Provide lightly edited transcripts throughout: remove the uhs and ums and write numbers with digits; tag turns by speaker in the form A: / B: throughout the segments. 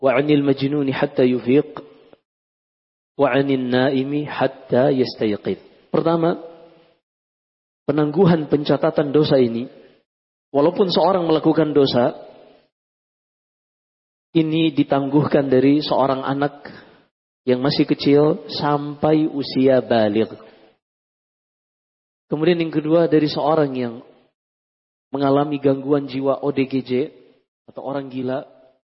A: wa 'anil majnuni hatta yufiq, wa 'anil naimi hatta yastayqid. Pertama, penangguhan pencatatan dosa ini, walaupun seorang melakukan dosa, ini ditangguhkan dari seorang anak yang masih kecil sampai usia baligh. Kemudian yang kedua, dari seorang yang mengalami gangguan jiwa ODGJ atau orang gila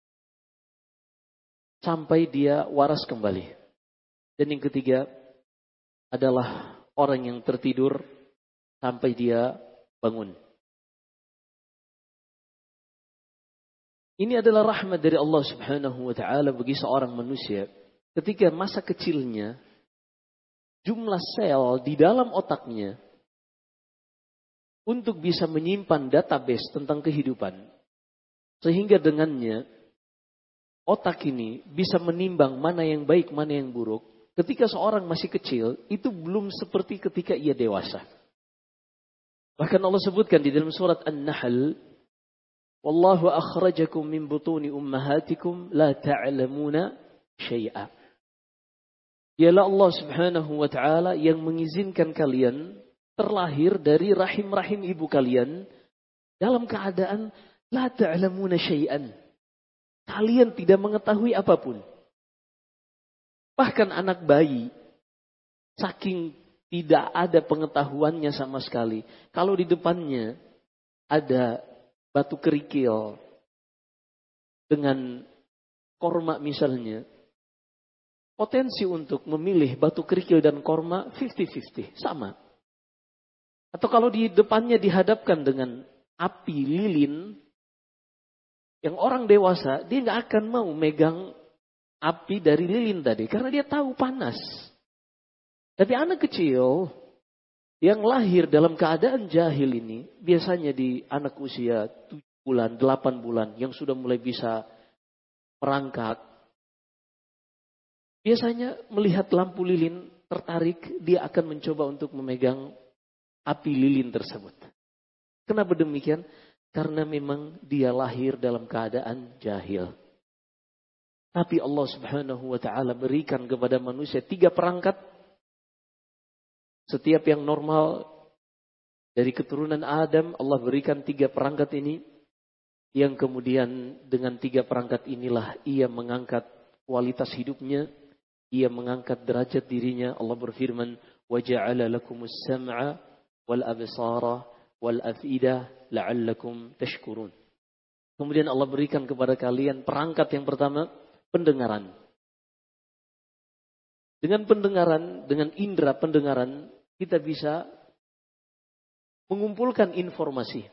A: sampai dia waras kembali. Dan yang ketiga adalah orang yang tertidur sampai dia bangun. Ini adalah rahmat dari Allah Subhanahu wa taala bagi seorang manusia ketika masa kecilnya jumlah sel di dalam otaknya untuk bisa menyimpan database tentang kehidupan, sehingga dengannya otak ini bisa menimbang mana yang baik, mana yang buruk. Ketika seorang masih kecil, itu belum seperti ketika ia dewasa. Bahkan Allah sebutkan di dalam surat An-Nahl, "Wallahu akhrajakum min butuni ummahatikum la ta'lamuna syai'a." Dialah Allah Subhanahu wa taala yang mengizinkan kalian terlahir dari rahim-rahim ibu kalian dalam keadaan la ta'lamuna syai'an. Kalian tidak mengetahui apapun. Bahkan anak bayi, saking tidak ada pengetahuannya sama sekali, kalau di depannya ada batu kerikil dengan korma misalnya, potensi untuk memilih batu kerikil dan korma 50-50, sama. Atau kalau di depannya dihadapkan dengan api lilin, yang orang dewasa, dia nggak akan mau megang api dari lilin tadi, karena dia tahu panas. Tapi anak kecil yang lahir dalam keadaan jahil ini, biasanya di anak usia 7 bulan, 8 bulan, yang sudah mulai bisa merangkak, biasanya melihat lampu lilin tertarik, dia akan mencoba untuk memegang api lilin tersebut. Kenapa demikian? Karena memang dia lahir dalam keadaan jahil. Tapi Allah Subhanahu wa taala berikan kepada manusia 3 perangkat. Setiap yang normal dari keturunan Adam, Allah berikan 3 perangkat ini. Yang kemudian dengan 3 perangkat inilah ia mengangkat kualitas hidupnya, ia mengangkat derajat dirinya. Allah berfirman, "Wa ja'ala lakumus sam'a wal absara wal afidah la'allakum tashkurun." Kemudian Allah berikan kepada kalian perangkat yang pertama, pendengaran. Dengan pendengaran, dengan indera pendengaran, kita bisa mengumpulkan informasi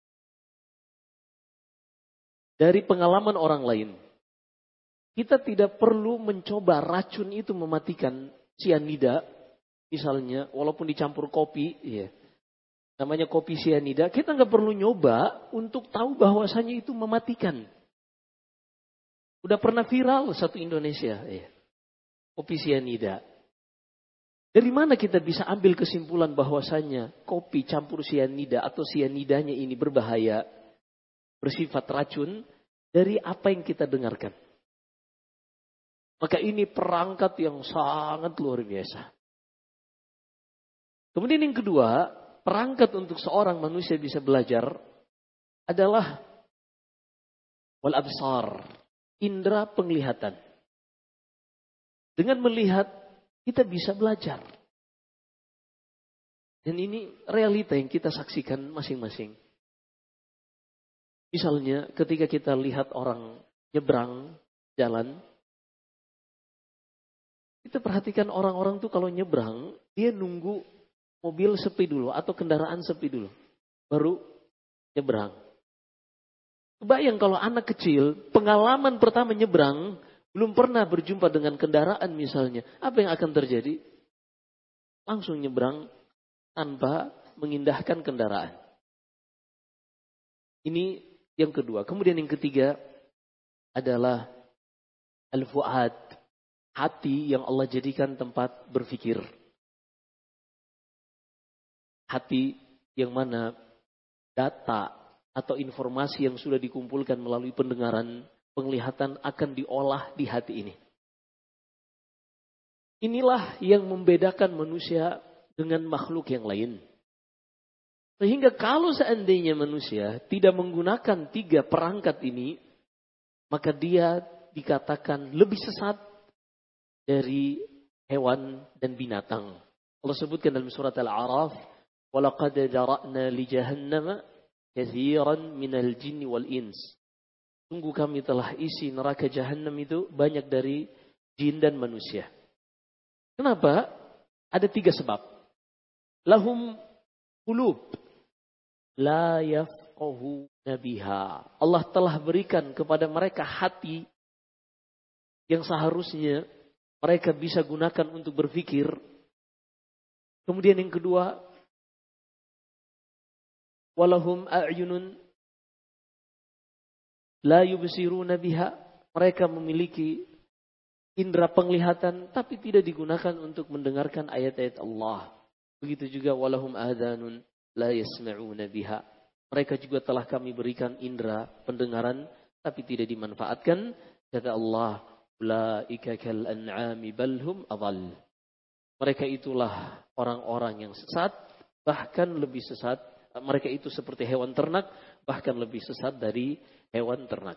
A: dari pengalaman orang lain. Kita tidak perlu mencoba racun itu mematikan, sianida misalnya, walaupun dicampur kopi, ya. Namanya kopi sianida, kita nggak perlu nyoba untuk tahu bahwasanya itu mematikan. Udah pernah viral satu Indonesia, ya. Kopi sianida. Dari mana kita bisa ambil kesimpulan bahwasanya kopi campur sianida atau sianidanya ini berbahaya, bersifat racun, dari apa yang kita dengarkan? Maka ini perangkat yang sangat luar biasa. Kemudian yang kedua, perangkat untuk seorang manusia bisa belajar adalah wal absar, indera penglihatan. Dengan melihat kita bisa belajar. Dan ini realita yang kita saksikan masing-masing. Misalnya ketika kita lihat orang nyebrang jalan, kita perhatikan orang-orang tuh kalau nyebrang, dia nunggu mobil sepi dulu atau kendaraan sepi dulu, baru nyebrang. Kebayang kalau anak kecil, pengalaman pertama nyebrang, belum pernah berjumpa dengan kendaraan misalnya, apa yang akan terjadi? Langsung nyebrang tanpa mengindahkan kendaraan. Ini yang kedua. Kemudian yang ketiga adalah al-fu'ad, hati yang Allah jadikan tempat berpikir. Hati yang mana data atau informasi yang sudah dikumpulkan melalui pendengaran penglihatan akan diolah di hati ini. Inilah yang membedakan manusia dengan makhluk yang lain. Sehingga kalau seandainya manusia tidak menggunakan 3 perangkat ini, maka dia dikatakan lebih sesat dari hewan dan binatang. Allah sebutkan dalam surat Al-A'raf, وَلَقَدْ ذَرَأْنَا لِجَهَنَّمَ كَثِيرًا مِنَ الْجِنِّ وَالْإِنسِ. Sungguh kami telah isi neraka Jahannam itu banyak dari jin dan manusia. Kenapa? Ada 3 sebab. Lahum qulub la yafqahuna biha. Allah telah berikan kepada mereka hati yang seharusnya mereka bisa gunakan untuk berpikir. Kemudian yang kedua, walahum a'yunun la yubsiruna biha. Mereka memiliki indera penglihatan tapi tidak digunakan untuk mendengarkan ayat-ayat Allah. Begitu juga walahum adhanun la yasma'una biha. Mereka juga telah kami berikan indera pendengaran tapi tidak dimanfaatkan. Kata Allah, ulaika kal an'ami bal hum adall. Mereka itulah orang-orang yang sesat, bahkan lebih sesat. Mereka itu seperti hewan ternak, bahkan lebih sesat dari hewan ternak.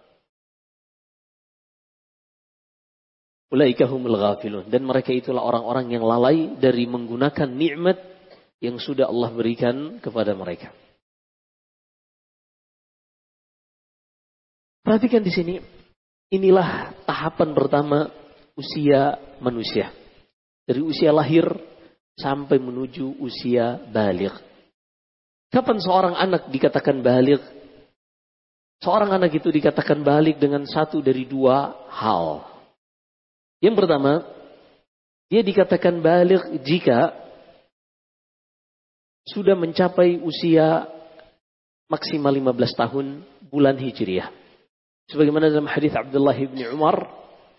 A: Ulaika humul ghafilun. Dan mereka itulah orang-orang yang lalai dari menggunakan nikmat yang sudah Allah berikan kepada mereka. Perhatikan di sini, inilah tahapan pertama usia manusia. Dari usia lahir sampai menuju usia baligh. Kapan seorang anak dikatakan baligh? Seorang anak itu dikatakan baligh dengan satu dari 2 hal. Yang pertama, dia dikatakan baligh jika sudah mencapai usia maksimal 15 tahun bulan Hijriah. Sebagaimana dalam hadis Abdullah bin Umar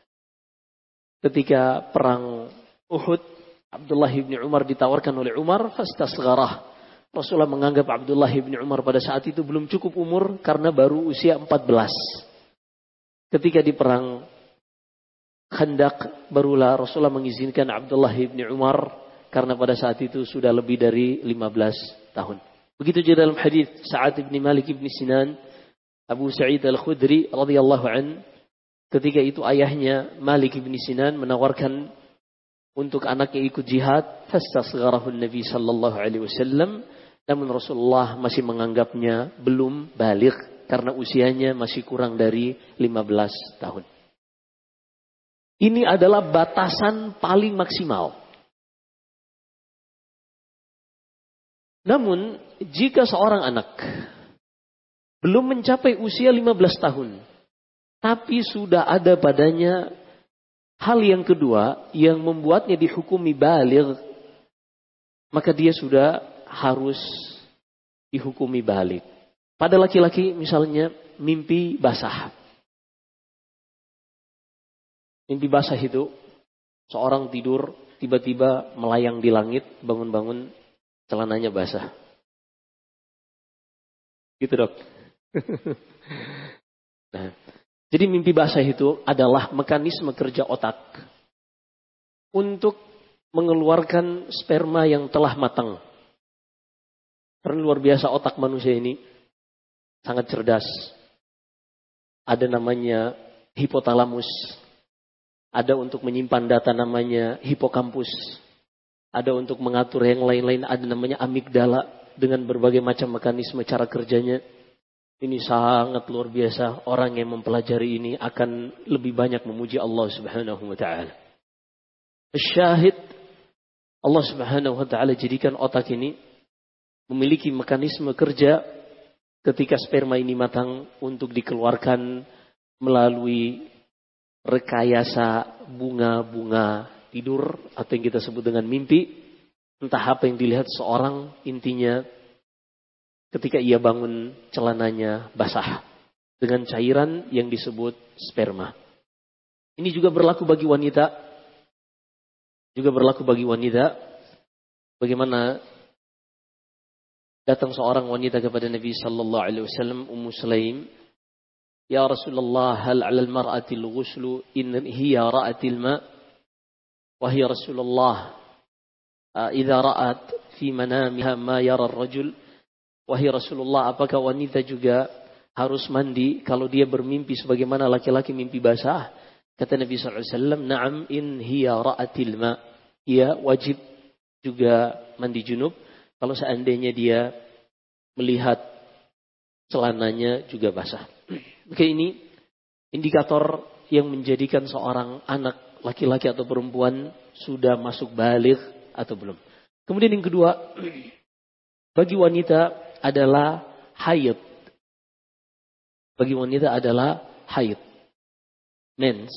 A: ketika perang Uhud, Abdullah bin Umar ditawarkan oleh Umar, fastasgharah. Rasulullah menganggap Abdullah bin Umar pada saat itu belum cukup umur karena baru usia 14. Ketika di perang Khandaq, barulah Rasulullah mengizinkan Abdullah bin Umar karena pada saat itu sudah lebih dari 15 tahun. Begitu juga dalam hadis Sa'ad bin Malik bin Sinan, Abu Sa'id Al-Khudri radhiyallahu an, ketika itu ayahnya Malik bin Sinan menawarkan untuk anaknya ikut jihad, fastasgharahu Nabi sallallahu alaihi wasallam, namun Rasulullah masih menganggapnya belum baligh karena usianya masih kurang dari 15 tahun. Ini adalah batasan paling maksimal. Namun, jika seorang anak belum mencapai usia 15 tahun, tapi sudah ada padanya hal yang kedua yang membuatnya dihukumi baligh, maka dia sudah harus dihukumi baligh. Pada laki-laki misalnya mimpi basah. Mimpi basah itu seorang tidur tiba-tiba melayang di langit, bangun-bangun celananya basah. Gitu dok. Nah, jadi mimpi basah itu adalah mekanisme kerja otak untuk mengeluarkan sperma yang telah matang. Karena luar biasa otak manusia ini sangat cerdas. Ada namanya hipotalamus. Ada untuk menyimpan data namanya hipokampus. Ada untuk mengatur yang lain-lain, ada namanya amigdala dengan berbagai macam mekanisme cara kerjanya. Ini sangat luar biasa. Orang yang mempelajari ini akan lebih banyak memuji Allah Subhanahu wa taala. Syahid, Allah Subhanahu wa taala jadikan otak ini memiliki mekanisme kerja ketika sperma ini matang untuk dikeluarkan melalui rekayasa bunga-bunga tidur atau yang kita sebut dengan mimpi. Entah apa yang dilihat seorang, intinya ketika ia bangun celananya basah dengan cairan yang disebut sperma. Ini juga berlaku bagi wanita. Bagaimana datang seorang wanita kepada Nabi sallallahu alaihi wasallam, Ummu Sulaim, Ya Rasulullah, hal 'ala al-mar'ati al-ghuslu in hiya ra'atil ma'? Wahai Rasulullah, idza ra'at fi manamiha ma yara ar-rajul. Wahai Rasulullah, apakah wanita juga harus mandi kalau dia bermimpi sebagaimana laki-laki mimpi basah? Kata Nabi sallallahu alaihi wasallam, "Na'am in hiya ra'atil ma." Ia wajib juga mandi junub kalau seandainya dia melihat celananya juga basah. Oke, ini indikator yang menjadikan seorang anak laki-laki atau perempuan sudah masuk baligh atau belum. Kemudian yang kedua, bagi wanita adalah haid. Bagi wanita adalah haid. Mens.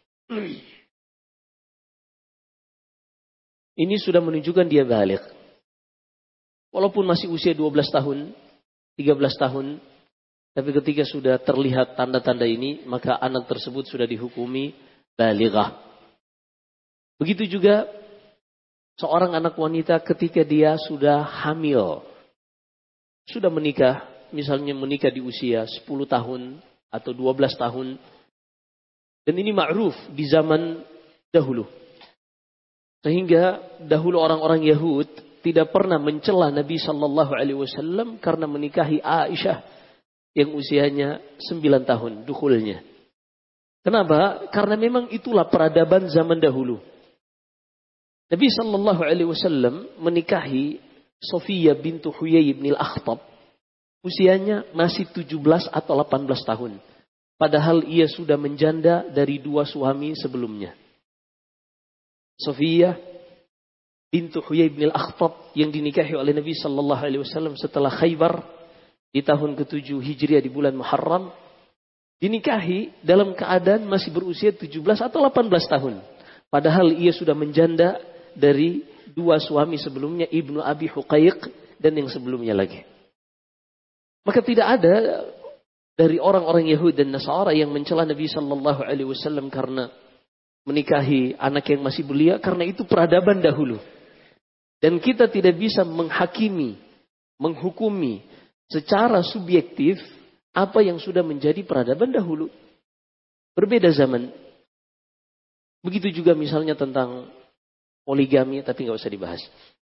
A: Ini sudah menunjukkan dia baligh. Walaupun masih usia 12 tahun, 13 tahun, tapi ketika sudah terlihat tanda-tanda ini, maka anak tersebut sudah dihukumi balighah. Begitu juga seorang anak wanita ketika dia sudah hamil, sudah menikah, misalnya menikah di usia 10 tahun atau 12 tahun. Dan ini ma'ruf di zaman dahulu. Sehingga dahulu orang-orang Yahud tidak pernah mencela Nabi sallallahu alaihi wasallam karena menikahi Aisyah yang usianya 9 tahun dukhulnya. Kenapa? Karena memang itulah peradaban zaman dahulu. Nabi sallallahu alaihi wasallam menikahi Sofiyah bintu Huyai bin Al-Akhtab. Usianya masih 17 atau 18 tahun. Padahal ia sudah menjanda dari 2 suami sebelumnya. Sofiyah bintu Huyai bin Al-Akhtab yang dinikahi oleh Nabi sallallahu alaihi wasallam setelah Khaybar di tahun ke-7 Hijriah di bulan Muharram, dinikahi dalam keadaan masih berusia 17 atau 18 tahun. Padahal ia sudah menjanda dari 2 suami sebelumnya, Ibnu Abi Huqaiq dan yang sebelumnya lagi. Maka tidak ada dari orang-orang Yahudi dan Nasara yang mencela Nabi sallallahu alaihi wasallam karena menikahi anak yang masih belia, karena itu peradaban dahulu. Dan kita tidak bisa menghakimi, menghukumi secara subjektif apa yang sudah menjadi peradaban dahulu. Berbeda zaman. Begitu juga misalnya tentang poligami, tapi nggak usah dibahas.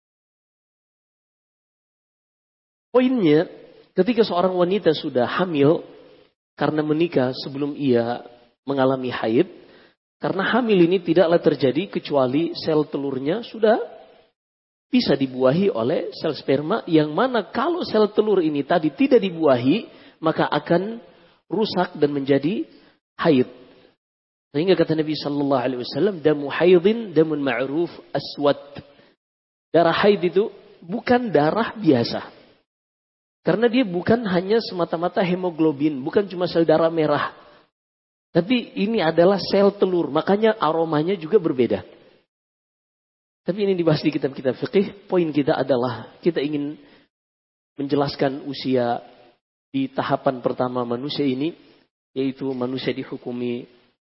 A: Poinnya, ketika seorang wanita sudah hamil karena menikah sebelum ia mengalami haid, karena hamil ini tidaklah terjadi kecuali sel telurnya sudah bisa dibuahi oleh sel sperma, yang mana kalau sel telur ini tadi tidak dibuahi, maka akan rusak dan menjadi haid. Sehingga kata Nabi sallallahu alaihi wasallam, damu haidin damun ma'ruf aswad. Darah haid itu bukan darah biasa. Karena dia bukan hanya semata-mata hemoglobin, bukan cuma sel darah merah. Tapi ini adalah sel telur, makanya aromanya juga berbeda. Tapi ini dibahas di kitab-kitab fikih. Poin kita adalah kita ingin menjelaskan usia di tahapan pertama manusia ini, yaitu manusia dihukumi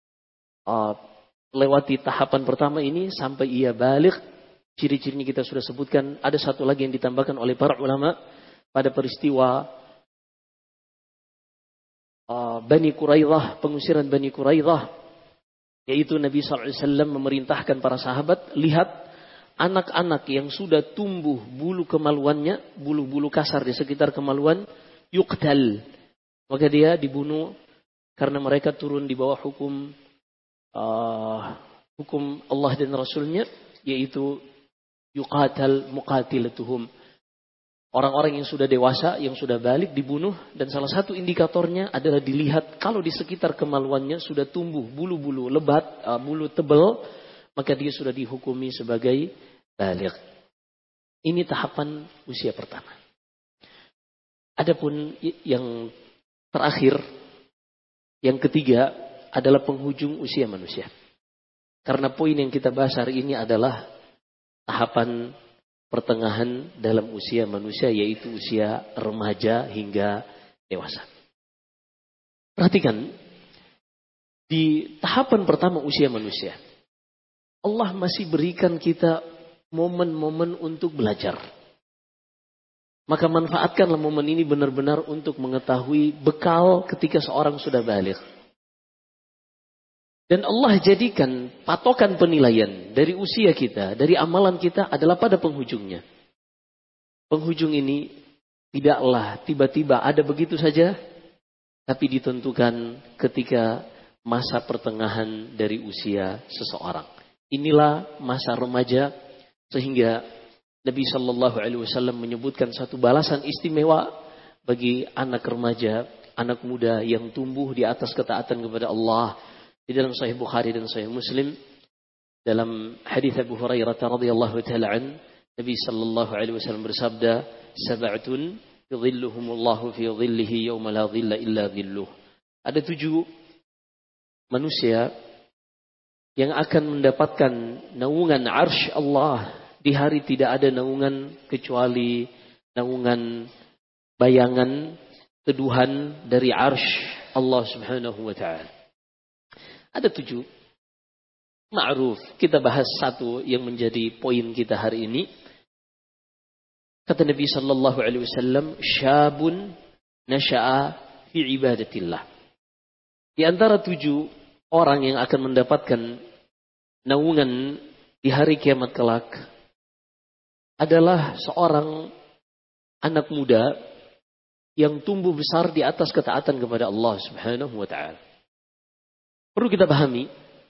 A: lewati tahapan pertama ini sampai ia baligh. Ciri-cirinya kita sudah sebutkan. Ada satu lagi yang ditambahkan oleh para ulama pada peristiwa Bani Quraidah, pengusiran Bani Quraidah, yaitu Nabi sallallahu alaihi wasallam memerintahkan para sahabat, lihat anak-anak yang sudah tumbuh bulu kemaluannya, bulu-bulu kasar di sekitar kemaluan, yuqtal, maka dia dibunuh karena mereka turun di bawah hukum Allah dan Rasulnya, yaitu yuqatal muqatilatuhum. Orang-orang yang sudah dewasa, yang sudah balik dibunuh, dan salah satu indikatornya adalah dilihat kalau di sekitar kemaluannya sudah tumbuh bulu-bulu lebat, bulu tebal, maka dia sudah dihukumi sebagai baligh. Ini tahapan usia pertama. Adapun yang terakhir, yang ketiga adalah penghujung usia manusia. Karena poin yang kita bahas hari ini adalah tahapan pertengahan dalam usia manusia, yaitu usia remaja hingga dewasa. Perhatikan, di tahapan pertama usia manusia, Allah masih berikan kita momen-momen untuk belajar. Maka manfaatkanlah momen ini benar-benar untuk mengetahui bekal ketika seorang sudah baligh. Dan Allah jadikan patokan penilaian dari usia kita, dari amalan kita adalah pada penghujungnya. Penghujung ini tidaklah tiba-tiba ada begitu saja, tapi ditentukan ketika masa pertengahan dari usia seseorang. Inilah masa remaja, sehingga Nabi Shallallahu Alaihi Wasallam menyebutkan satu balasan istimewa bagi anak remaja, anak muda yang tumbuh di atas ketaatan kepada Allah. Di dalam Sahih Bukhari dan Sahih Muslim, dalam hadis Abu Hurairah radhiyallahu taala an, Nabi Shallallahu Alaihi Wasallam bersabda, "Sab'atun yudhilluhumullahu fi dhillihi yawma la dhilla illa dhilluh." Ada 7 manusia yang akan mendapatkan naungan arsy Allah di hari tidak ada naungan kecuali naungan bayangan teduhan dari arsy Allah Subhanahu wa taala. Ada 7. Ma'ruf. Kita bahas satu yang menjadi poin kita hari ini. Kata Nabi sallallahu alaihi wasallam, "Syabun nasha'a fi ibadatillah." Di antara 7 orang yang akan mendapatkan naungan di hari kiamat kelak adalah seorang anak muda yang tumbuh besar di atas ketaatan kepada Allah Subhanahu wa taala. Perlu kita pahami,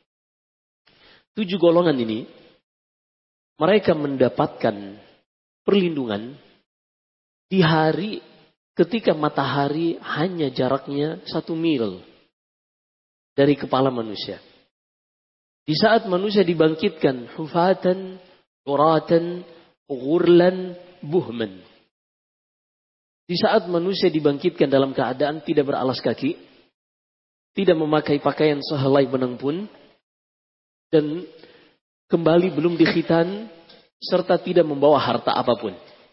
A: 7 golongan ini, mereka mendapatkan perlindungan di hari ketika matahari hanya jaraknya 1 mil dari kepala manusia. Di saat manusia dibangkitkan, hufatan, uratan, ghurlan, buhman. Di saat manusia dibangkitkan dalam keadaan tidak beralas kaki, tidak memakai pakaian sehelai benang pun, dan kembali belum dikhitan, serta tidak membawa harta apapun.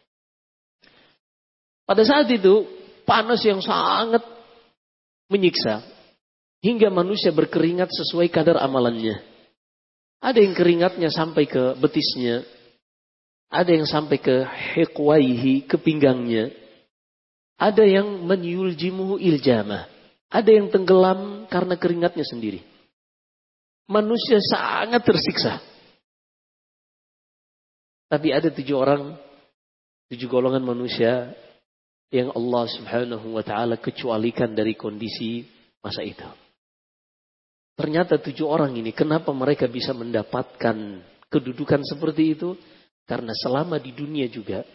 A: Pada saat itu, panas yang sangat menyiksa, hingga manusia berkeringat sesuai kadar amalannya. Ada yang keringatnya sampai ke betisnya, ada yang sampai ke hiqwaihi, ke pinggangnya, ada yang menyuljimuhu iljamah, ada yang tenggelam karena keringatnya sendiri. Manusia sangat tersiksa. Tapi ada 7 orang, 7 golongan manusia yang Allah Subhanahu wa taala kecualikan dari kondisi masa itu. Ternyata 7 orang ini, kenapa mereka bisa mendapatkan kedudukan seperti itu? Karena selama di dunia juga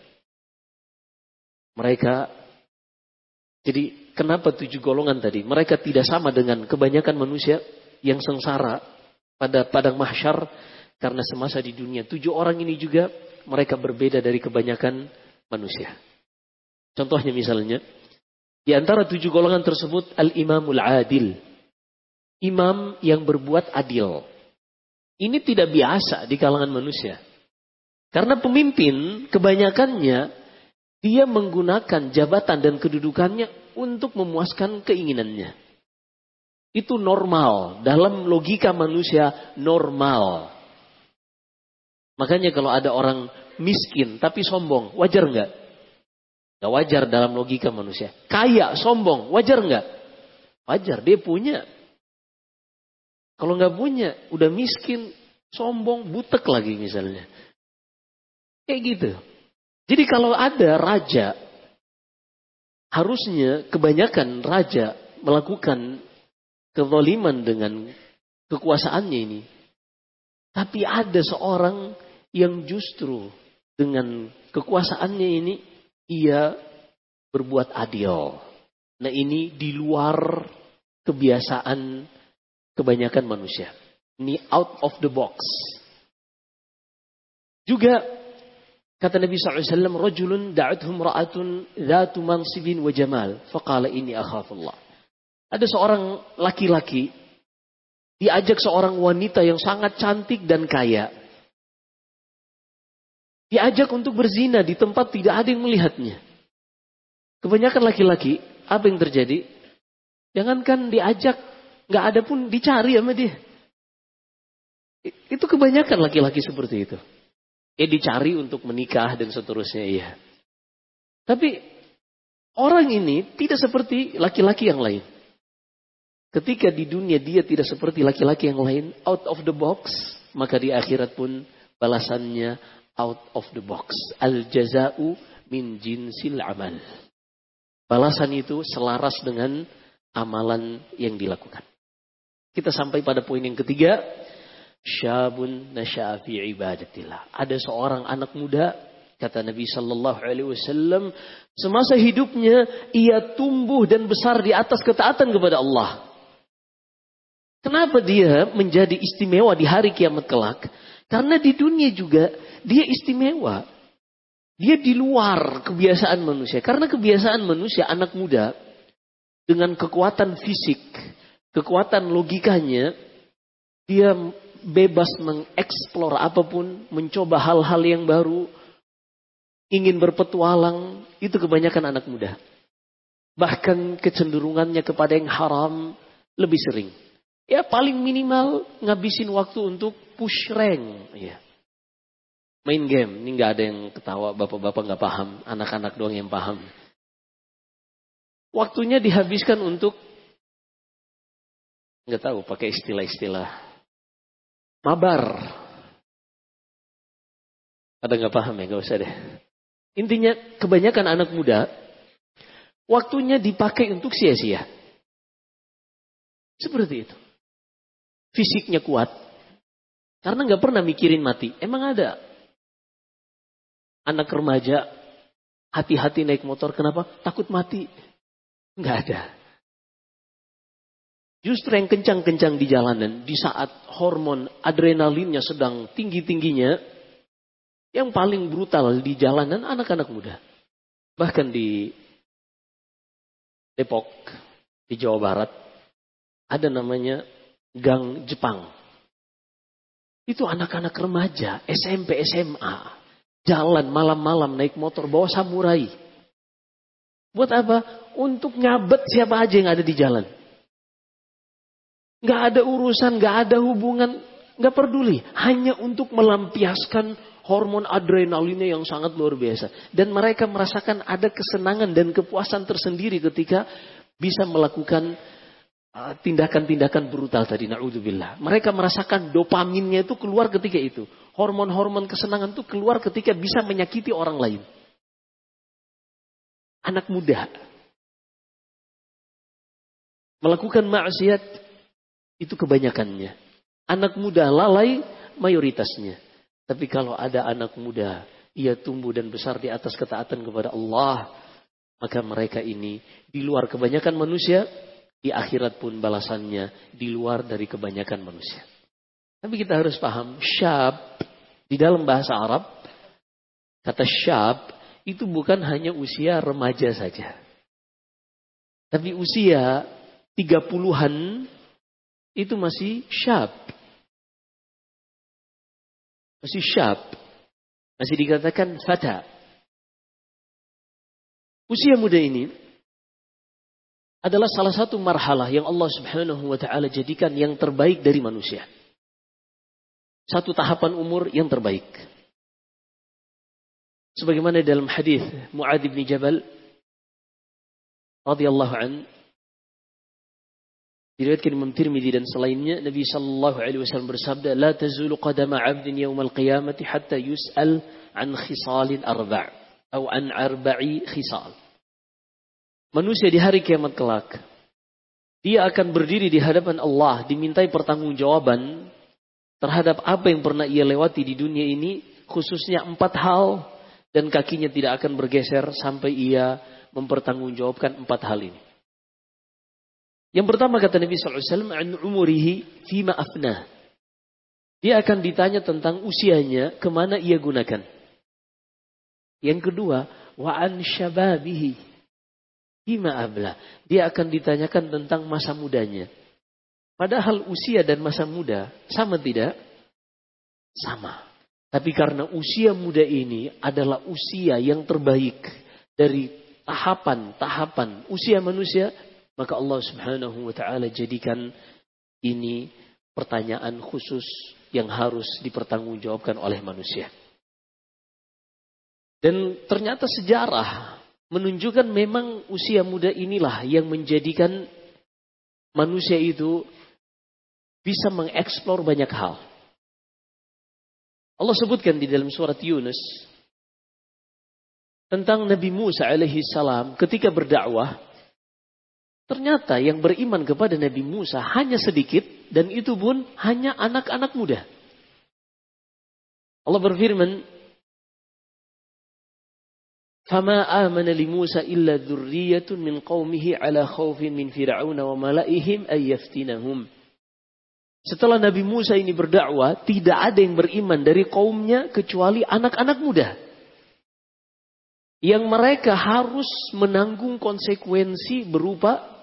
A: mereka, jadi kenapa 7 golongan tadi? Mereka tidak sama dengan kebanyakan manusia yang sengsara pada padang mahsyar karena semasa di dunia. 7 orang ini juga mereka berbeda dari kebanyakan manusia. Contohnya misalnya, di antara 7 golongan tersebut, al-imamul adil. Imam yang berbuat adil. Ini tidak biasa di kalangan manusia. Karena pemimpin kebanyakannya, dia menggunakan jabatan dan kedudukannya untuk memuaskan keinginannya. Itu normal. Dalam logika manusia, normal. Makanya kalau ada orang miskin tapi sombong, wajar nggak? Nggak wajar dalam logika manusia. Kaya, sombong, wajar nggak? Wajar, dia punya. Kalau nggak punya, udah miskin, sombong, butek lagi misalnya. Kayak gitu. Jadi kalau ada raja, harusnya kebanyakan raja melakukan kezaliman dengan kekuasaannya ini. Tapi ada seorang yang justru dengan kekuasaannya ini, ia berbuat adil. Nah ini di luar kebiasaan kebanyakan manusia. Ini out of the box. Juga kata Nabi SAW, rajulun da'athum ra'atun dhatu mansibin wa jamal. Faqala inni akhafullah. Ada seorang laki-laki diajak seorang wanita yang sangat cantik dan kaya. Diajak untuk berzina di tempat tidak ada yang melihatnya. Kebanyakan laki-laki, apa yang terjadi? Jangankan diajak, nggak ada pun dicari sama dia. Itu kebanyakan laki-laki seperti itu. Dicari untuk menikah dan seterusnya, iya. Tapi orang ini tidak seperti laki-laki yang lain. Ketika di dunia dia tidak seperti laki-laki yang lain, out of the box, maka di akhirat pun balasannya out of the box. Al-jaza'u min jinsil amal. Balasan itu selaras dengan amalan yang dilakukan. Kita sampai pada poin yang ketiga. Syabun nasya'a fi ibadatillah. Ada seorang anak muda, kata Nabi sallallahu alaihi wasallam, semasa hidupnya ia tumbuh dan besar di atas ketaatan kepada Allah. Kenapa dia menjadi istimewa di hari kiamat kelak? Karena di dunia juga dia istimewa. Dia di luar kebiasaan manusia. Karena kebiasaan manusia anak muda dengan kekuatan fisik, kekuatan logikanya, dia bebas mengeksplor apapun, mencoba hal-hal yang baru, ingin berpetualang, itu kebanyakan anak muda. Bahkan kecenderungannya kepada yang haram lebih sering. Ya paling minimal ngabisin waktu untuk push rank. Ya. Main game, ini gak ada yang ketawa, bapak-bapak gak paham, anak-anak doang yang paham. Waktunya dihabiskan untuk, gak tahu pakai istilah-istilah mabar. Ada gak paham ya? Gak usah deh. Intinya kebanyakan anak muda waktunya dipakai untuk sia-sia. Seperti itu. Fisiknya kuat. Karena gak pernah mikirin mati. Emang ada anak remaja hati-hati naik motor. Kenapa? Takut mati. Gak ada. Justru yang kencang-kencang di jalanan, di saat hormon adrenalinnya sedang tinggi-tingginya, yang paling brutal di jalanan anak-anak muda. Bahkan di Depok, di Jawa Barat, ada namanya Gang Jepang. Itu anak-anak remaja, SMP, SMA, jalan malam-malam naik motor bawa samurai. Buat apa? Untuk nyabet siapa aja yang ada di jalan. Gak ada urusan, gak ada hubungan, gak peduli. Hanya untuk melampiaskan hormon adrenalinnya yang sangat luar biasa. Dan mereka merasakan ada kesenangan dan kepuasan tersendiri ketika bisa melakukan tindakan-tindakan brutal tadi. Na'udzubillah. Mereka merasakan dopaminnya itu keluar ketika itu. Hormon-hormon kesenangan itu keluar ketika bisa menyakiti orang lain. Anak muda melakukan maksiat itu kebanyakannya. Anak muda lalai mayoritasnya. Tapi kalau ada anak muda, ia tumbuh dan besar di atas ketaatan kepada Allah, maka mereka ini di luar kebanyakan manusia, di akhirat pun balasannya di luar dari kebanyakan manusia. Tapi kita harus paham, syab di dalam bahasa Arab, kata syab itu bukan hanya usia remaja saja. Tapi usia 30-an itu masih syab. Masih syab. Masih dikatakan fata. Usia muda ini adalah salah satu marhalah yang Allah Subhanahu wa taala jadikan yang terbaik dari manusia. Satu tahapan umur yang terbaik. Sebagaimana dalam hadis Mu'adz bin Jabal radhiyallahu anhu, diriwayatkan Imam Tirmidzi dan selainnya, Nabi sallallahu alaihi wasallam bersabda, "La tazulu qadama 'abdin yaumal qiyamati hatta yus'al an khisalin arba' atau an arba'i khisal." Manusia di hari kiamat kelak, dia akan berdiri di hadapan Allah, dimintai pertanggungjawaban terhadap apa yang pernah ia lewati di dunia ini, khususnya 4 hal, dan kakinya tidak akan bergeser sampai ia mempertanggungjawabkan 4 hal ini. Yang pertama kata Nabi SAW, an umurihi fima afnah. Dia akan ditanya tentang usianya, kemana ia gunakan. Yang kedua, wa an syababihi fima abla. Dia akan ditanyakan tentang masa mudanya. Padahal usia dan masa muda sama tidak? Sama. Tapi karena usia muda ini adalah usia yang terbaik dari tahapan-tahapan usia manusia, maka Allah Subhanahu wa taala jadikan ini pertanyaan khusus yang harus dipertanggungjawabkan oleh manusia. Dan ternyata sejarah menunjukkan memang usia muda inilah yang menjadikan manusia itu bisa mengeksplor banyak hal. Allah sebutkan di dalam surat Yunus tentang Nabi Musa alaihi salam ketika berdakwah. Ternyata yang beriman kepada Nabi Musa hanya sedikit, dan itu pun hanya anak-anak muda. Allah berfirman, "Fama amana li Musa illa dzurriyyatun min qaumihi ala khaufin min Fir'aun wa malaihim ay yaftinahum." Setelah Nabi Musa ini berdakwah, tidak ada yang beriman dari kaumnya kecuali anak-anak muda. Yang mereka harus menanggung konsekuensi berupa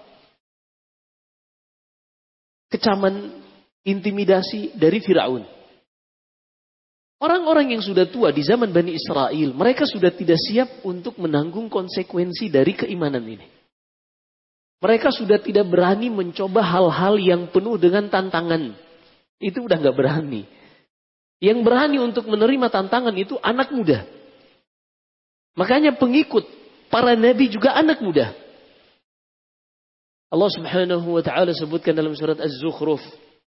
A: kecaman, intimidasi dari Fir'aun. Orang-orang yang sudah tua di zaman Bani Israel, mereka sudah tidak siap untuk menanggung konsekuensi dari keimanan ini. Mereka sudah tidak berani mencoba hal-hal yang penuh dengan tantangan. Itu udah gak berani. Yang berani untuk menerima tantangan itu anak muda. Makanya pengikut para nabi juga anak muda. Allah Subhanahu wa taala sebutkan dalam surat Az-Zukhruf,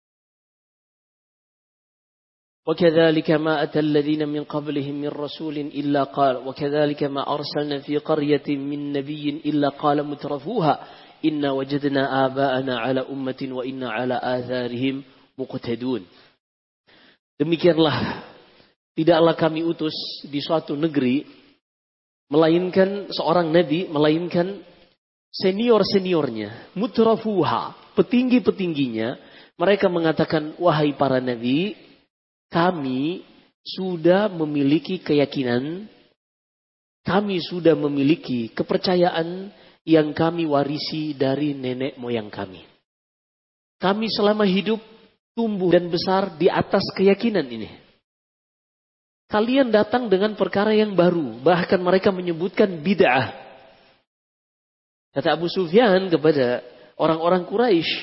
A: "Wa kadzalika ma atal ladzina min qablihim min rasulin illa qala wa kadzalika ma arsalna fi qaryatin min nabiyyin illa qala mutrafuha inna wajadna aba'ana ala ummatin wa inna ala atharihim muqtadun." Demikianlah tidaklah kami utus di suatu negeri melainkan seorang nabi, melainkan senior-seniornya, mutrafuha, petinggi-petingginya, mereka mengatakan, "Wahai para nabi, kami sudah memiliki keyakinan, kami sudah memiliki kepercayaan yang kami warisi dari nenek moyang kami. Kami selama hidup tumbuh dan besar di atas keyakinan ini. Kalian datang dengan perkara yang baru, bahkan mereka menyebutkan bid'ah." Kata Abu Sufyan kepada orang-orang Quraisy,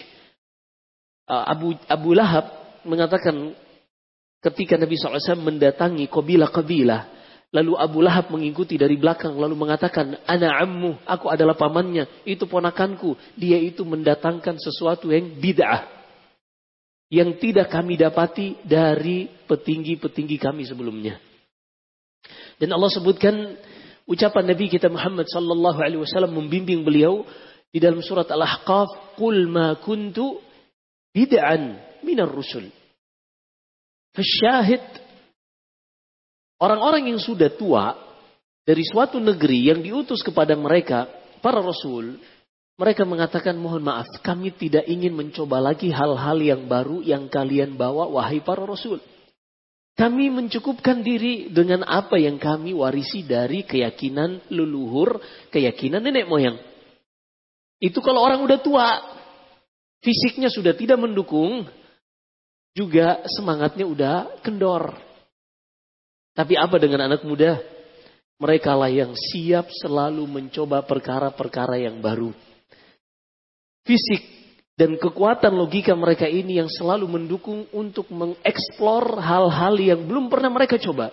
A: Abu Lahab mengatakan ketika Nabi SAW mendatangi kabilah-kabilah, lalu Abu Lahab mengikuti dari belakang lalu mengatakan, "Ana ammu, aku adalah pamannya, itu ponakanku, dia itu mendatangkan sesuatu yang bid'ah yang tidak kami dapati dari petinggi-petinggi kami sebelumnya." Dan Allah sebutkan ucapan Nabi kita Muhammad sallallahu alaihi wasallam membimbing beliau di dalam surat Al-Ahqaf, "Qul ma kuntu bid'an minar rusul." Fasyahid, orang-orang yang sudah tua dari suatu negeri yang diutus kepada mereka para rasul, mereka mengatakan, "Mohon maaf, kami tidak ingin mencoba lagi hal-hal yang baru yang kalian bawa wahai para rasul. Kami mencukupkan diri dengan apa yang kami warisi dari keyakinan leluhur, keyakinan nenek moyang." Itu kalau orang udah tua, fisiknya sudah tidak mendukung, juga semangatnya udah kendor. Tapi apa dengan anak muda? Mereka lah yang siap selalu mencoba perkara-perkara yang baru. Fisik dan kekuatan logika mereka ini yang selalu mendukung untuk mengeksplor hal-hal yang belum pernah mereka coba.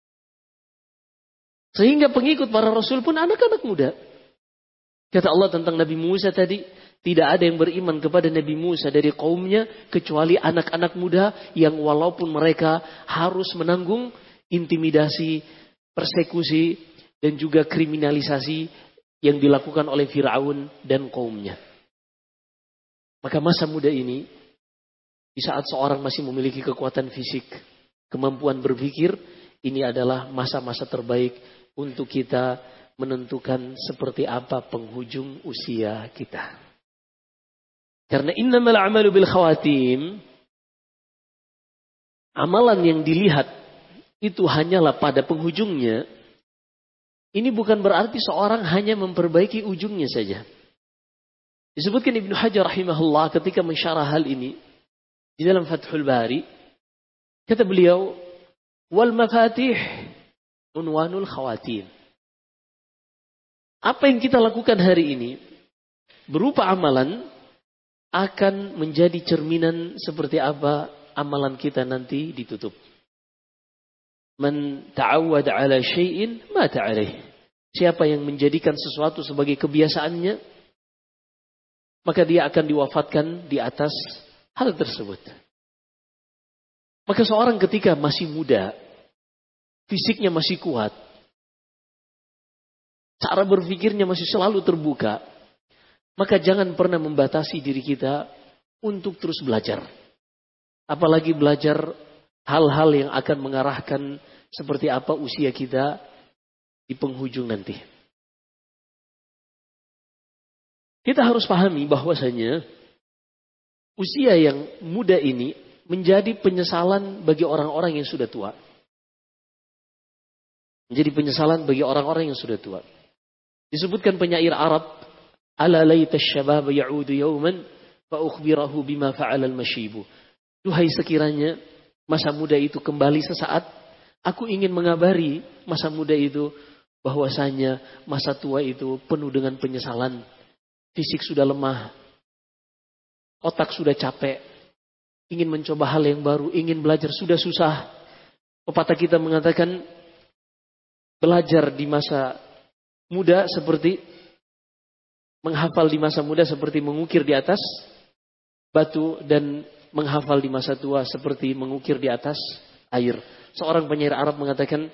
A: Sehingga pengikut para rasul pun anak-anak muda. Kata Allah tentang Nabi Musa tadi, tidak ada yang beriman kepada Nabi Musa dari kaumnya kecuali anak-anak muda yang walaupun mereka harus menanggung intimidasi, persekusi, dan juga kriminalisasi yang dilakukan oleh Fir'aun dan kaumnya. Maka masa muda ini, di saat seorang masih memiliki kekuatan fisik, kemampuan berpikir, ini adalah masa-masa terbaik untuk kita menentukan seperti apa penghujung usia kita. Karena innamal a'malu bil khawatim, amalan yang dilihat itu hanyalah pada penghujungnya. Ini bukan berarti seorang hanya memperbaiki ujungnya saja. Disebutkan Ibnu Hajar rahimahullah ketika mensyarah hal ini di dalam Fathul Bari, kata beliau, "Wal mafatih unwanul khawatim." Apa yang kita lakukan hari ini berupa amalan akan menjadi cerminan seperti apa amalan kita nanti ditutup. Man ta'awwad ala syai'in mata alaih. Siapa yang menjadikan sesuatu sebagai kebiasaannya, maka dia akan diwafatkan di atas hal tersebut. Maka seorang ketika masih muda, fisiknya masih kuat, cara berpikirnya masih selalu terbuka, maka jangan pernah membatasi diri kita untuk terus belajar. Apalagi belajar hal-hal yang akan mengarahkan seperti apa usia kita di penghujung nanti. Kita harus pahami bahwasanya usia yang muda ini menjadi penyesalan bagi orang-orang yang sudah tua. Menjadi penyesalan bagi orang-orang yang sudah tua. Disebutkan penyair Arab, ala laita syabab ya'udu yawman fa ukhbirahu bima fa'ala al-mashibu. Duhai sekiranya masa muda itu kembali sesaat, aku ingin mengabari masa muda itu bahwasanya masa tua itu penuh dengan penyesalan. Fisik sudah lemah, otak sudah capek, ingin mencoba hal yang baru, ingin belajar sudah susah. Pepatah kita mengatakan belajar di masa muda seperti menghafal di masa muda seperti mengukir di atas batu, dan menghafal di masa tua seperti mengukir di atas air. Seorang penyair Arab mengatakan,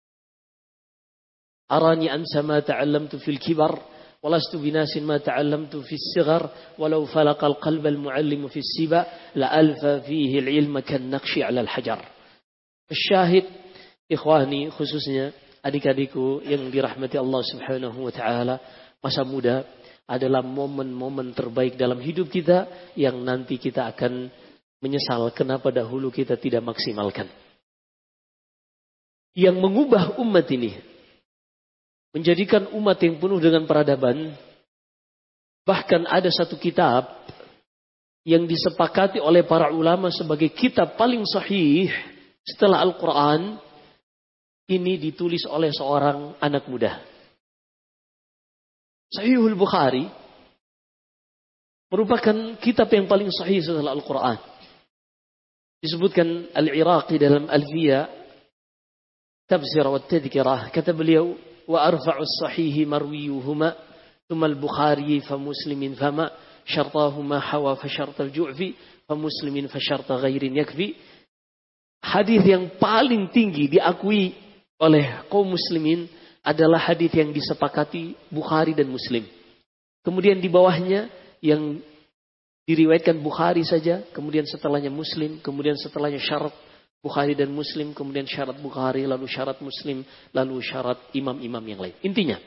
A: arani ansa ma ta'allamtu fil kibar walastu binasin ma ta'allamtu fis sighar walau falaqal qalbal muallim fis siba la alfa fihi al-ilma kan naqshi 'ala al-hajar. Syahid ikhwani, khususnya adik-adikku yang dirahmati Allah Subhanahu wa taala, masa muda adalah momen-momen terbaik dalam hidup kita yang nanti kita akan menyesal kenapa dahulu kita tidak maksimalkan. Yang mengubah umat ini, menjadikan umat yang penuh dengan peradaban. Bahkan ada satu kitab yang disepakati oleh para ulama sebagai kitab paling sahih setelah Al-Quran. Ini ditulis oleh seorang anak muda. Sahihul Bukhari merupakan kitab yang paling sahih setelah Al-Quran. Disebutkan Al-Iraqi dalam Alfiya Tabsirah wa Tadhkirah, kata beliau, wa arfa'u as-sahihi marwiyuhuma thumma al-Bukhari fa muslimin fama syartahuma hawa fa syartal ju'fi fa muslimin fa syarta ghairin yakfi. Hadis yang paling tinggi diakui oleh kaum muslimin adalah hadis yang disepakati Bukhari dan Muslim. Kemudian di bawahnya yang diriwayatkan Bukhari saja, kemudian setelahnya Muslim, kemudian setelahnya syarat Bukhari dan Muslim, kemudian syarat Bukhari, lalu syarat Muslim, lalu syarat imam-imam yang lain. Intinya,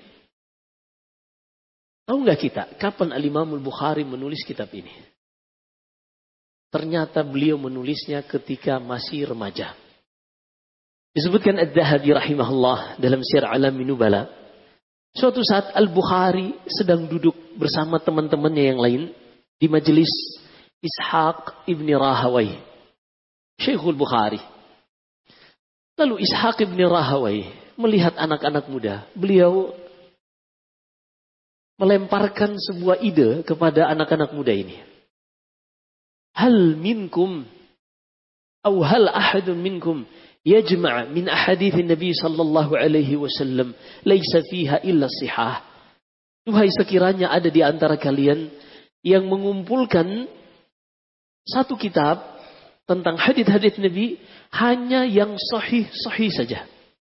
A: tahu nggak kita kapan Al-Imamul Bukhari menulis kitab ini? Ternyata beliau menulisnya ketika masih remaja. Disebutkan Ad-Dhahabi rahimahullah dalam Syiar A'lamin Nubala. Suatu saat Al-Bukhari sedang duduk bersama teman-temannya yang lain di majelis Ishaq ibn Rahawai, Syekhul Bukhari. Lalu Ishaq ibn Rahawai melihat anak-anak muda. Beliau melemparkan sebuah ide kepada anak-anak muda ini. Hal minkum atau hal ahadun minkum yajma' min ahadits Nabi sallallahu alaihi wasallam laisa fiha illa sihah. Duhai sekiranya ada di antara kalian yang mengumpulkan satu kitab tentang hadits-hadits Nabi hanya yang sahih saja.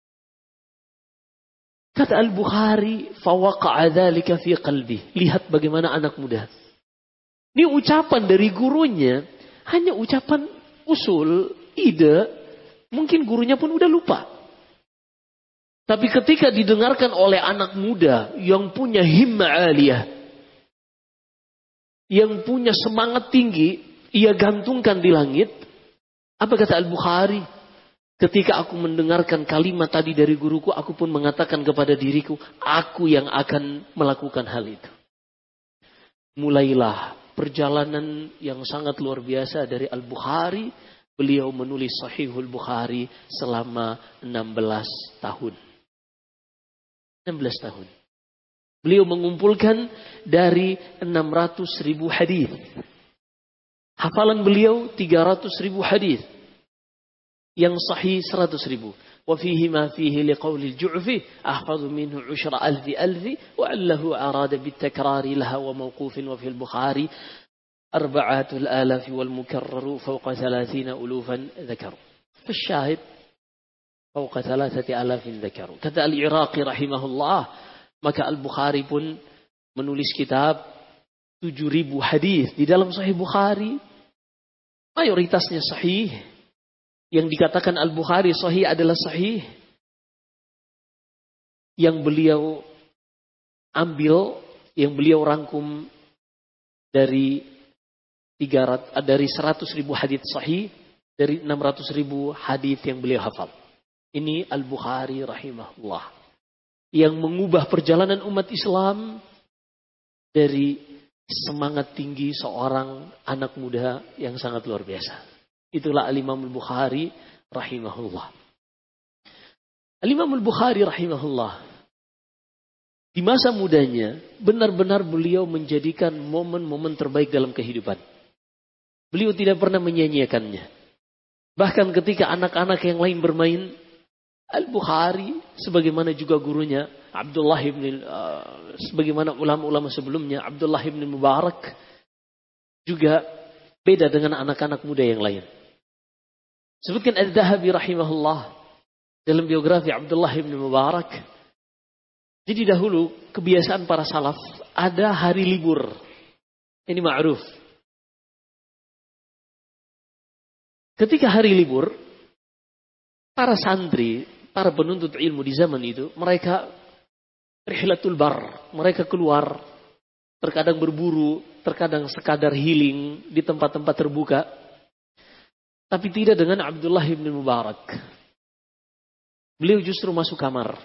A: Kata Al-Bukhari, fawaqa'a dzalika fi qalbi. Lihat bagaimana anak muda. Ini ucapan dari gurunya hanya ucapan usul, ide, mungkin gurunya pun udah lupa. Tapi ketika didengarkan oleh anak muda yang punya himmah aliyah, yang punya semangat tinggi, ia gantungkan di langit. Apa kata Al-Bukhari? Ketika aku mendengarkan kalimat tadi dari guruku, aku pun mengatakan kepada diriku, aku yang akan melakukan hal itu. Mulailah perjalanan yang sangat luar biasa dari Al-Bukhari. Beliau menulis Sahihul Bukhari selama 16 tahun. 16 tahun. Beliau mengumpulkan dari 600.000 hadis. Hafalan beliau 300.000 hadis. Yang sahih 100.000. Wa fihi ma fihi liqawli al-Ju'fi ahfadhu minhu 10,000 wa allahu arada bitakrari laha wa mawqufin wa fil Bukhari 4,000 wal mukarraru fawqa 30 ulufan dhakaru. Fasyahid fawqa 3,000 dhakaru. Kata Al-Iraqi rahimahullah, maka Al-Bukhari pun menulis kitab 7.000 hadis di dalam Sahih Bukhari. Mayoritasnya sahih. Yang dikatakan Al-Bukhari sahih adalah sahih yang beliau ambil, yang beliau rangkum dari 100.000 hadis sahih, dari 600.000 hadis yang beliau hafal. Ini Al-Bukhari rahimahullah yang mengubah perjalanan umat Islam dari semangat tinggi seorang anak muda yang sangat luar biasa. Itulah Al-Imam Al-Bukhari rahimahullah. Al-Imam Al-Bukhari rahimahullah, di masa mudanya benar-benar beliau menjadikan momen-momen terbaik dalam kehidupan. Beliau tidak pernah menyia-nyiakannya. Bahkan ketika anak-anak yang lain bermain, Al-Bukhari sebagaimana juga gurunya Abdullah ibn sebagaimana ulama-ulama sebelumnya Abdullah ibn Mubarak juga beda dengan anak-anak muda yang lain. Sebutkan Al-Dhahabi rahimahullah dalam biografi Abdullah ibn Mubarak. Jadi dahulu kebiasaan para salaf ada hari libur. Ini ma'ruf. Ketika hari libur, para santri, para penuntut ilmu di zaman itu, mereka rihlatul bar, mereka keluar, terkadang berburu, terkadang sekadar healing di tempat-tempat terbuka. Tapi tidak dengan Abdullah ibn Mubarak. Beliau justru masuk kamar.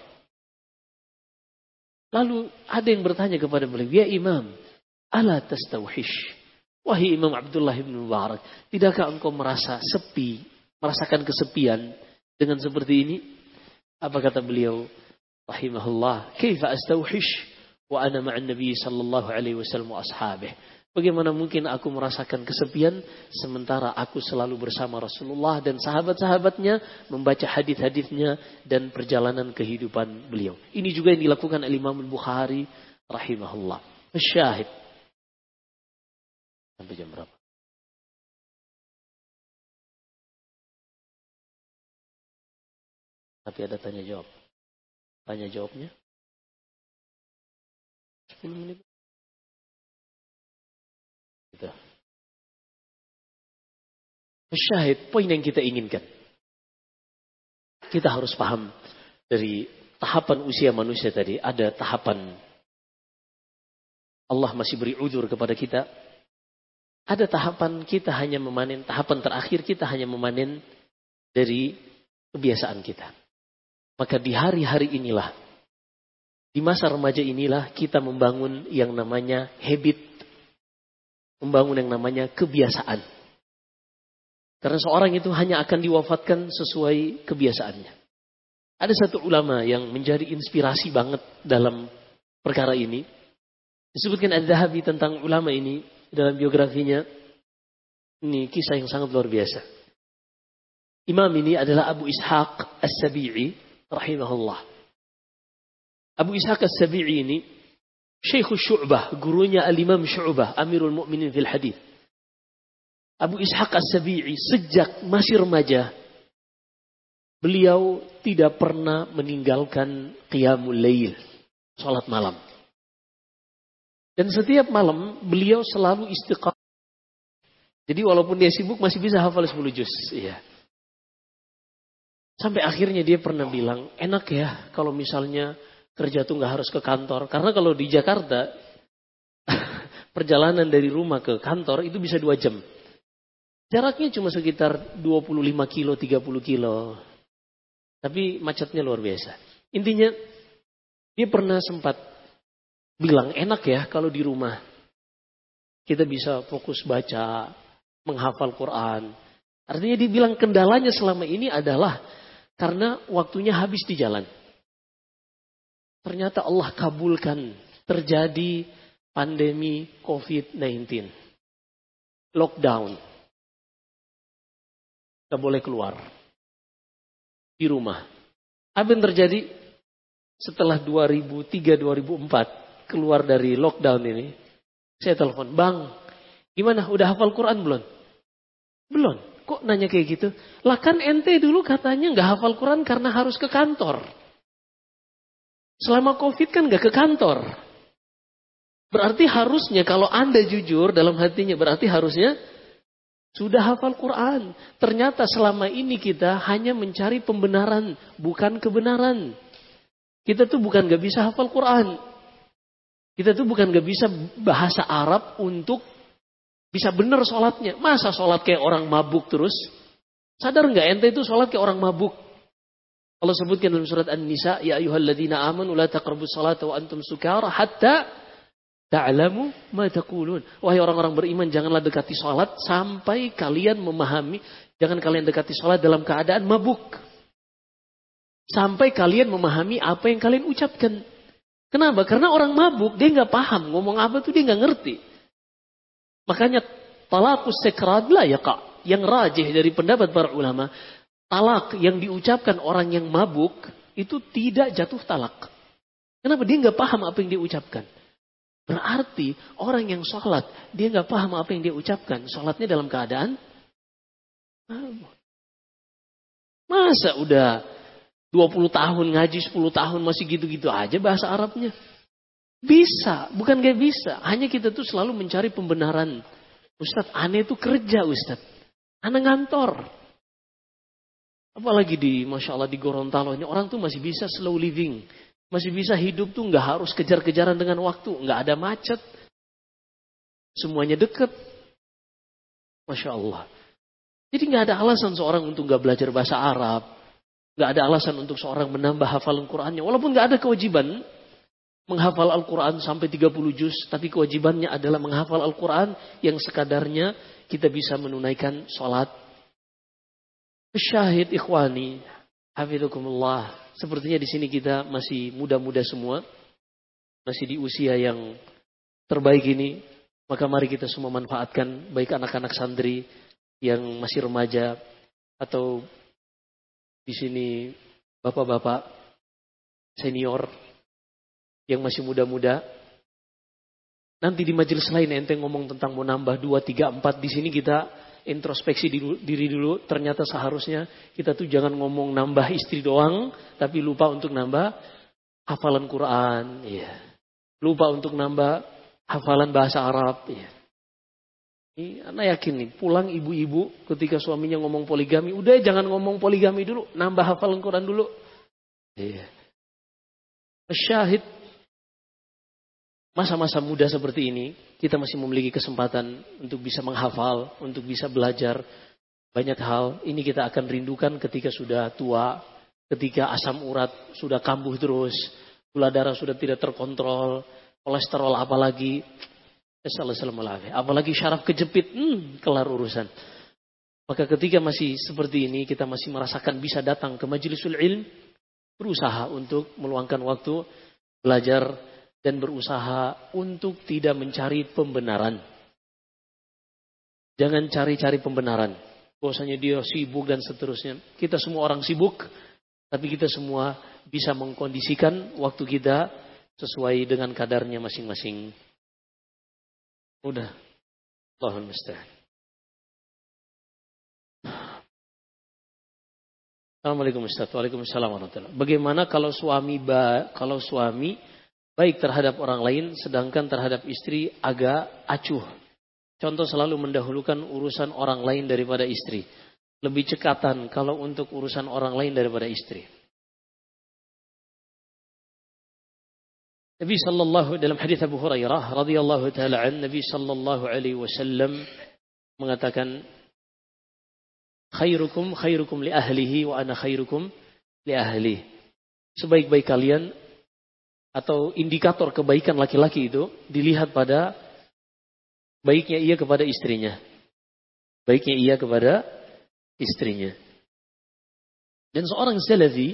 A: Lalu ada yang bertanya kepada beliau, "Ya Imam, ala tastawhish?" Wahai Imam Abdullah ibn Mubarak, tidakkah engkau merasa sepi, merasakan kesepian dengan seperti ini? Apa kata beliau? Rahimahullah, "Kaifa astawhish wa ana ma'an Nabi sallallahu alaihi wasallam wa ashabih?" Bagaimana mungkin aku merasakan kesepian sementara aku selalu bersama Rasulullah dan sahabat-sahabatnya, membaca hadis-hadisnya dan perjalanan kehidupan beliau. Ini juga yang dilakukan Al-Imam Al-Bukhari rahimahullah. Syahid. Sampai jam berapa? Tapi ada tanya jawab. Tanya jawabnya 10 menit. Syahid, poin yang kita inginkan. Kita harus paham dari tahapan usia manusia tadi. Ada tahapan Allah masih beri udzur kepada kita. Ada tahapan kita hanya memanen. Tahapan terakhir kita hanya memanen dari kebiasaan kita. Maka di hari-hari inilah, di masa remaja inilah kita membangun yang namanya habit. Membangun yang namanya kebiasaan. Karena seorang itu hanya akan diwafatkan sesuai kebiasaannya. Ada satu ulama yang menjadi inspirasi banget dalam perkara ini. Disebutkan Al-Dhahabi tentang ulama ini dalam biografinya. Ini kisah yang sangat luar biasa. Imam ini adalah Abu Ishaq As-Sabi'i rahimahullah. Abu Ishaq As-Sabi'i ini Syekh Syu'bah, gurunya Al-Imam Syu'bah, Amirul Mu'minin fil Hadith. Abu Ishaq As-Sabi'i sejak masih remaja, beliau tidak pernah meninggalkan qiyamul lail, salat malam. Dan setiap malam beliau selalu istiqamah. Jadi walaupun dia sibuk masih bisa hafal 10 juz. Iya. Sampai akhirnya dia pernah bilang, enak ya kalau misalnya kerja tuh gak harus ke kantor. Karena kalau di Jakarta, perjalanan dari rumah ke kantor itu bisa 2 jam. Jaraknya cuma sekitar 25 kilo, 30 kilo. Tapi macetnya luar biasa. Intinya, dia pernah sempat bilang, enak ya kalau di rumah. Kita bisa fokus baca, menghafal Quran. Artinya dia bilang kendalanya selama ini adalah karena waktunya habis di jalan. Ternyata Allah kabulkan. Terjadi pandemi COVID-19. Lockdown. Tidak boleh keluar. di rumah. Apa yang terjadi setelah 2003-2004 keluar dari lockdown ini? Saya telepon, Bang, gimana? Udah hafal Quran belum? Belum. Kok nanya kayak gitu? Lah kan ente dulu katanya nggak hafal Quran karena harus ke kantor. Selama COVID kan nggak ke kantor. Berarti harusnya kalau Anda jujur dalam hatinya, berarti harusnya sudah hafal Quran. Ternyata selama ini kita hanya mencari pembenaran, bukan kebenaran. Kita tuh bukan gak bisa hafal Quran. Kita tuh bukan gak bisa bahasa Arab untuk bisa benar sholatnya. Masa sholat kayak orang mabuk terus? Sadar gak ente itu sholat kayak orang mabuk? Allah sebutkan dalam surat An-Nisa, Ya ayyuhalladzina amanu la taqrabus salata wa antum sukara hatta ta'lamu ma taqulun. Wahai orang-orang beriman, janganlah dekati salat sampai kalian memahami. Jangan kalian dekati salat dalam keadaan mabuk. Sampai kalian memahami apa yang kalian ucapkan. Kenapa? Karena orang mabuk dia nggak paham ngomong apa tuh, dia nggak ngerti. Makanya talaqus sakrat la yaqa. Yang rajih dari pendapat para ulama, talak yang diucapkan orang yang mabuk itu tidak jatuh talak. Kenapa? Dia nggak paham apa yang dia ucapkan. Berarti orang yang sholat, dia nggak paham apa yang dia ucapkan. Sholatnya dalam keadaan masa udah 20 tahun ngaji, 10 tahun masih gitu-gitu aja bahasa Arabnya. Bisa, bukan gak bisa. Hanya kita tuh selalu mencari pembenaran. Ustadz, aneh tuh kerja Ustadz. Aneh ngantor. Apalagi di, Masya Allah di Gorontalo, orang tuh masih bisa slow living. Masih bisa hidup tuh nggak harus kejar-kejaran dengan waktu. Nggak ada macet. Semuanya deket. Masya Allah. Jadi nggak ada alasan seorang untuk nggak belajar bahasa Arab. Nggak ada alasan untuk seorang menambah hafalan Qur'annya. Walaupun nggak ada kewajiban menghafal Al-Quran sampai 30 juz. Tapi kewajibannya adalah menghafal Al-Quran yang sekadarnya kita bisa menunaikan sholat. Syahid ikhwani. Hafidhukumullah. Sepertinya di sini kita masih muda-muda semua. Masih di usia yang terbaik ini. Maka mari kita semua manfaatkan. Baik anak-anak santri yang masih remaja. Atau di sini bapak-bapak senior yang masih muda-muda. Nanti di majelis lain ente ngomong tentang mau nambah 2, 3, 4. Di sini kita introspeksi diri dulu. Ternyata seharusnya kita tuh jangan ngomong nambah istri doang, tapi lupa untuk nambah hafalan Quran, ya. Lupa untuk nambah hafalan bahasa Arab, ya. Ini anak yakin nih, pulang ibu-ibu ketika suaminya ngomong poligami, udah jangan ngomong poligami dulu, nambah hafalan Quran dulu. Iya. Syahid, masa-masa muda seperti ini, kita masih memiliki kesempatan untuk bisa menghafal, untuk bisa belajar banyak hal. Ini kita akan rindukan ketika sudah tua, ketika asam urat sudah kambuh terus, gula darah sudah tidak terkontrol, kolesterol apalagi, apalagi syaraf kejepit, kelar urusan. Maka ketika masih seperti ini, kita masih merasakan bisa datang ke majlisul ilm, berusaha untuk meluangkan waktu belajar dan berusaha untuk tidak mencari pembenaran. Jangan cari-cari pembenaran. Bahwasanya dia sibuk dan seterusnya. Kita semua orang sibuk, tapi kita semua bisa mengkondisikan waktu kita sesuai dengan kadarnya masing-masing. Udah. Allahul musta'an. Assalamualaikum Ustaz. Waalaikumsalam warahmatullahi. Bagaimana kalau suami baik terhadap orang lain, sedangkan terhadap istri agak acuh. Contoh selalu mendahulukan urusan orang lain daripada istri. Lebih cekatan kalau untuk urusan orang lain daripada istri. Nabi sallallahu dalam hadis Abu Hurairah radhiyallahu taala an, Nabi sallallahu alaihi wasallam mengatakan, khairukum khairukum li ahlihi wa ana khairukum li ahli. Sebaik-baik kalian atau indikator kebaikan laki-laki itu dilihat pada baiknya ia kepada istrinya. Baiknya ia kepada istrinya. Dan seorang salafi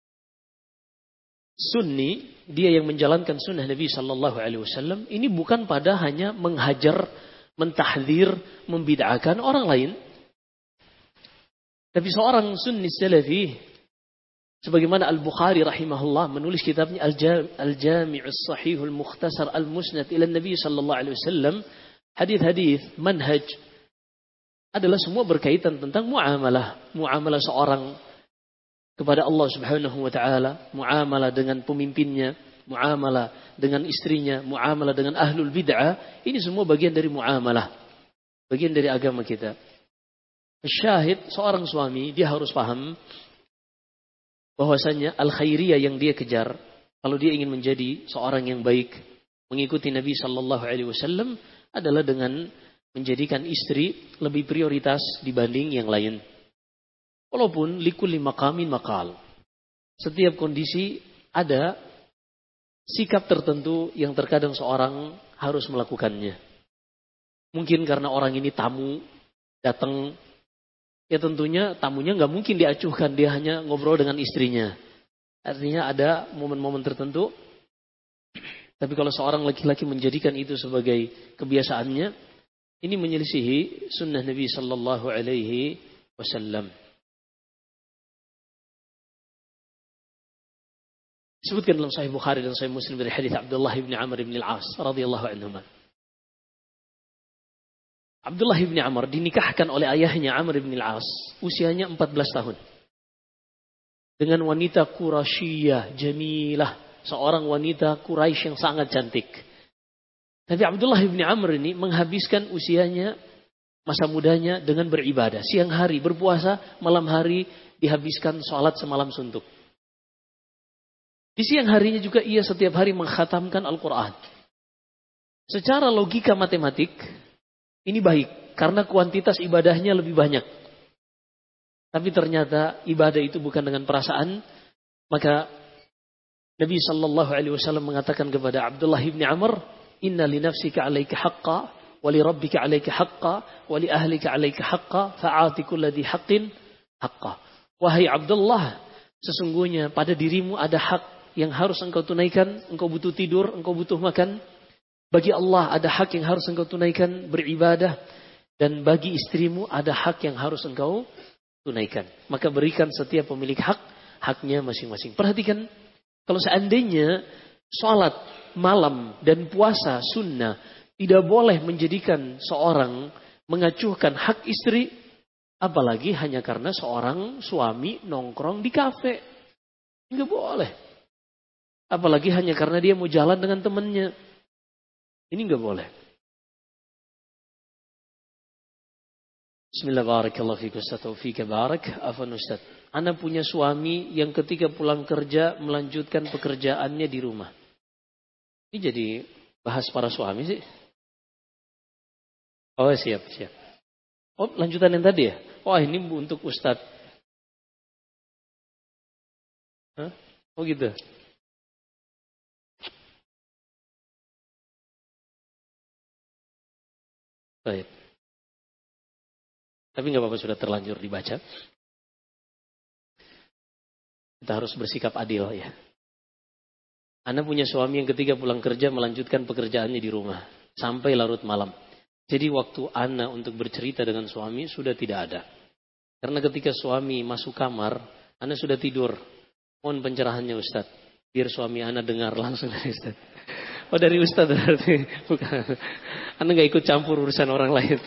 A: sunni, dia yang menjalankan sunnah Nabi sallallahu alaihi wasallam, ini bukan pada hanya menghajar, mentahdzir, membid'ahkan orang lain. Tapi seorang sunni salafi Sebagaimana Al-Bukhari rahimahullah menulis kitabnya Al-Jami'us Sahihul Mukhtasar Al-Musnad ila Nabi sallallahu alaihi wasallam, hadis-hadis manhaj adalah semua berkaitan tentang muamalah seorang kepada Allah Subhanahu wa taala, muamalah dengan pemimpinnya, muamalah dengan istrinya, muamalah dengan ahlul bid'ah. Ini semua bagian dari muamalah, bagian dari agama kita. Syahid, seorang suami dia harus paham bahwasanya al-khairiyah yang dia kejar, kalau dia ingin menjadi seorang yang baik, mengikuti Nabi sallallahu alaihi wasallam, adalah dengan menjadikan istri lebih prioritas dibanding yang lain. Walaupun likulli maqamin maqal. Setiap kondisi ada sikap tertentu yang terkadang seorang harus melakukannya. Mungkin karena orang ini tamu datang, ya tentunya tamunya nggak mungkin diacuhkan, dia hanya ngobrol dengan istrinya. Artinya ada momen-momen tertentu. Tapi kalau seorang laki-laki menjadikan itu sebagai kebiasaannya, ini menyelisihi sunnah Nabi sallallahu alaihi wasallam. Disebutkan dalam Sahih Bukhari dan Sahih Muslim dari hadis Abdullah bin Amr bin Al-As radhiyallahu anhuma. Abdullah bin Amr dinikahkan oleh ayahnya Amr bin Al-As usianya 14 tahun. Dengan wanita Quraisyah jamilah, seorang wanita Quraisy yang sangat cantik. Tapi Abdullah bin Amr ini menghabiskan usianya, masa mudanya dengan beribadah. Siang hari berpuasa, malam hari dihabiskan sholat semalam suntuk. Di siang harinya juga ia setiap hari mengkhatamkan Al-Quran. Secara logika matematik, ini baik, karena kuantitas ibadahnya lebih banyak. Tapi ternyata ibadah itu bukan dengan perasaan. Maka Nabi sallallahu alaihi wasallam mengatakan kepada Abdullah bin Amr, "Inna li nafsika 'alaika haqqan, wa li rabbika 'alaika haqqan, wa li ahlika 'alaika haqqan, fa'ati kulli dhi haqqin haqqan." Wahai Abdullah, sesungguhnya pada dirimu ada hak yang harus engkau tunaikan. Engkau butuh tidur, engkau butuh makan. Bagi Allah ada hak yang harus engkau tunaikan, beribadah. Dan bagi istrimu ada hak yang harus engkau tunaikan. Maka berikan setiap pemilik hak, haknya masing-masing. Perhatikan, kalau seandainya sholat malam dan puasa sunnah tidak boleh menjadikan seorang mengacuhkan hak istri, apalagi hanya karena seorang suami nongkrong di kafe. Enggak boleh. Apalagi hanya karena dia mau jalan dengan temannya. Ini enggak boleh. Bismillahirrahmanirrahim. Ustaz Taufik barak. Afan Ustaz. Ana punya suami yang ketika pulang kerja melanjutkan pekerjaannya di rumah. Ini jadi bahas para suami sih. Oh siap. Oh lanjutan yang tadi ya. Oh ini untuk Ustaz. Hah? Oh gitu. Baik. Tapi nggak apa-apa, sudah terlanjur dibaca. Kita harus bersikap adil ya. Ana punya suami yang ketika pulang kerja melanjutkan pekerjaannya di rumah sampai larut malam. Jadi waktu Ana untuk bercerita dengan suami sudah tidak ada. Karena ketika suami masuk kamar, Ana sudah tidur. Mohon pencerahannya Ustaz. Biar suami Ana dengar langsung dari Ustaz. Oh dari Ustaz berarti. Bukan. Ana gak ikut campur urusan orang lain.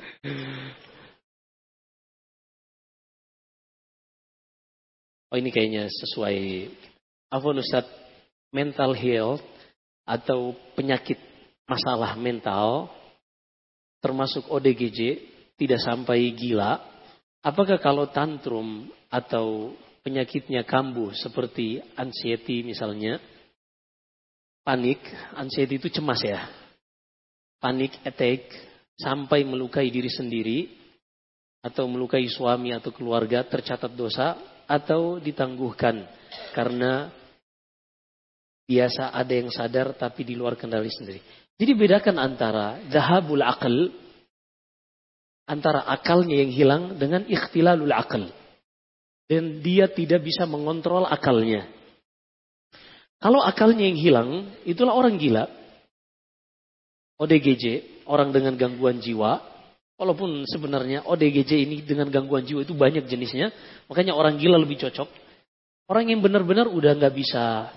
A: Oh ini kayaknya sesuai. Afwan Ustaz, mental health atau penyakit masalah mental termasuk ODGJ tidak sampai gila. Apakah kalau tantrum atau penyakitnya kambuh seperti anxiety misalnya, panik, anxiety itu cemas ya, panik attack sampai melukai diri sendiri atau melukai suami atau keluarga, tercatat dosa atau ditangguhkan karena biasa ada yang sadar tapi di luar kendali sendiri. Jadi bedakan antara dhahabul aql, antara akalnya yang hilang dengan ikhtilalul aql. Dan dia tidak bisa mengontrol akalnya. Kalau akalnya yang hilang, itulah orang gila. ODGJ, orang dengan gangguan jiwa. Walaupun sebenarnya ODGJ ini dengan gangguan jiwa itu banyak jenisnya. Makanya orang gila lebih cocok.
B: Orang yang benar-benar udah nggak bisa,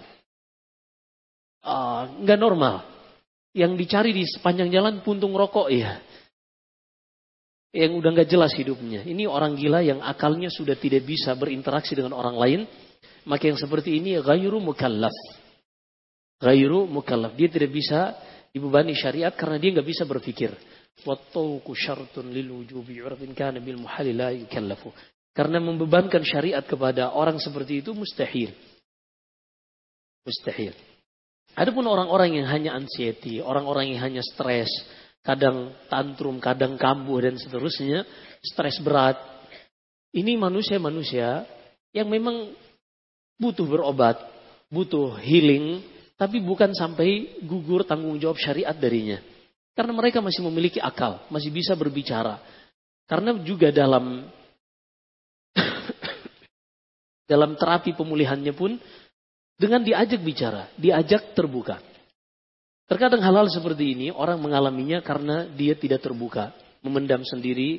B: nggak normal. Yang dicari di sepanjang jalan puntung rokok ya. Yang udah nggak jelas hidupnya. Ini orang gila yang akalnya sudah tidak bisa berinteraksi dengan orang lain. Maka yang seperti ini ghairu mukallaf. Ghairu mukallaf. Dia tidak bisa dibebani syariat karena dia nggak bisa berpikir. Wattauqu syartun lil wujubi urfin kana bil muhali la yukallafu. Karena membebankan syariat kepada orang seperti itu mustahil. Mustahil. Adapun orang-orang yang hanya anxiety, orang-orang yang hanya stres, kadang tantrum, kadang kambuh dan seterusnya, stres berat. Ini manusia-manusia yang memang butuh berobat, butuh healing, tapi bukan sampai gugur tanggung jawab syariat darinya. Karena mereka masih memiliki akal, masih bisa berbicara. Karena juga dalam terapi pemulihannya pun, dengan diajak bicara, diajak terbuka. Terkadang hal-hal seperti ini orang mengalaminya karena dia tidak terbuka, memendam sendiri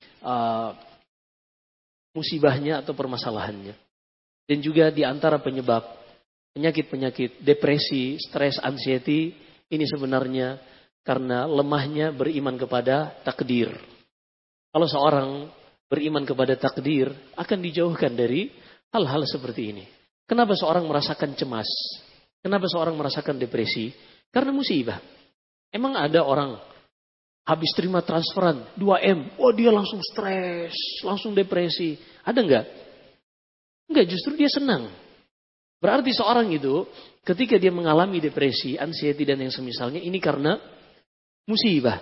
B: musibahnya atau permasalahannya. Dan juga di antara penyebab penyakit-penyakit depresi, stres, anxiety, ini sebenarnya karena lemahnya beriman kepada takdir. Kalau seorang beriman kepada takdir, akan dijauhkan dari hal-hal seperti ini. Kenapa seorang merasakan cemas? Kenapa seorang merasakan depresi? Karena musibah. Emang ada orang habis terima transferan 2M, oh dia langsung stres, langsung depresi. Ada enggak? Enggak, justru dia senang. Berarti seorang itu ketika dia mengalami depresi, anxiety dan yang semisalnya, ini karena musibah.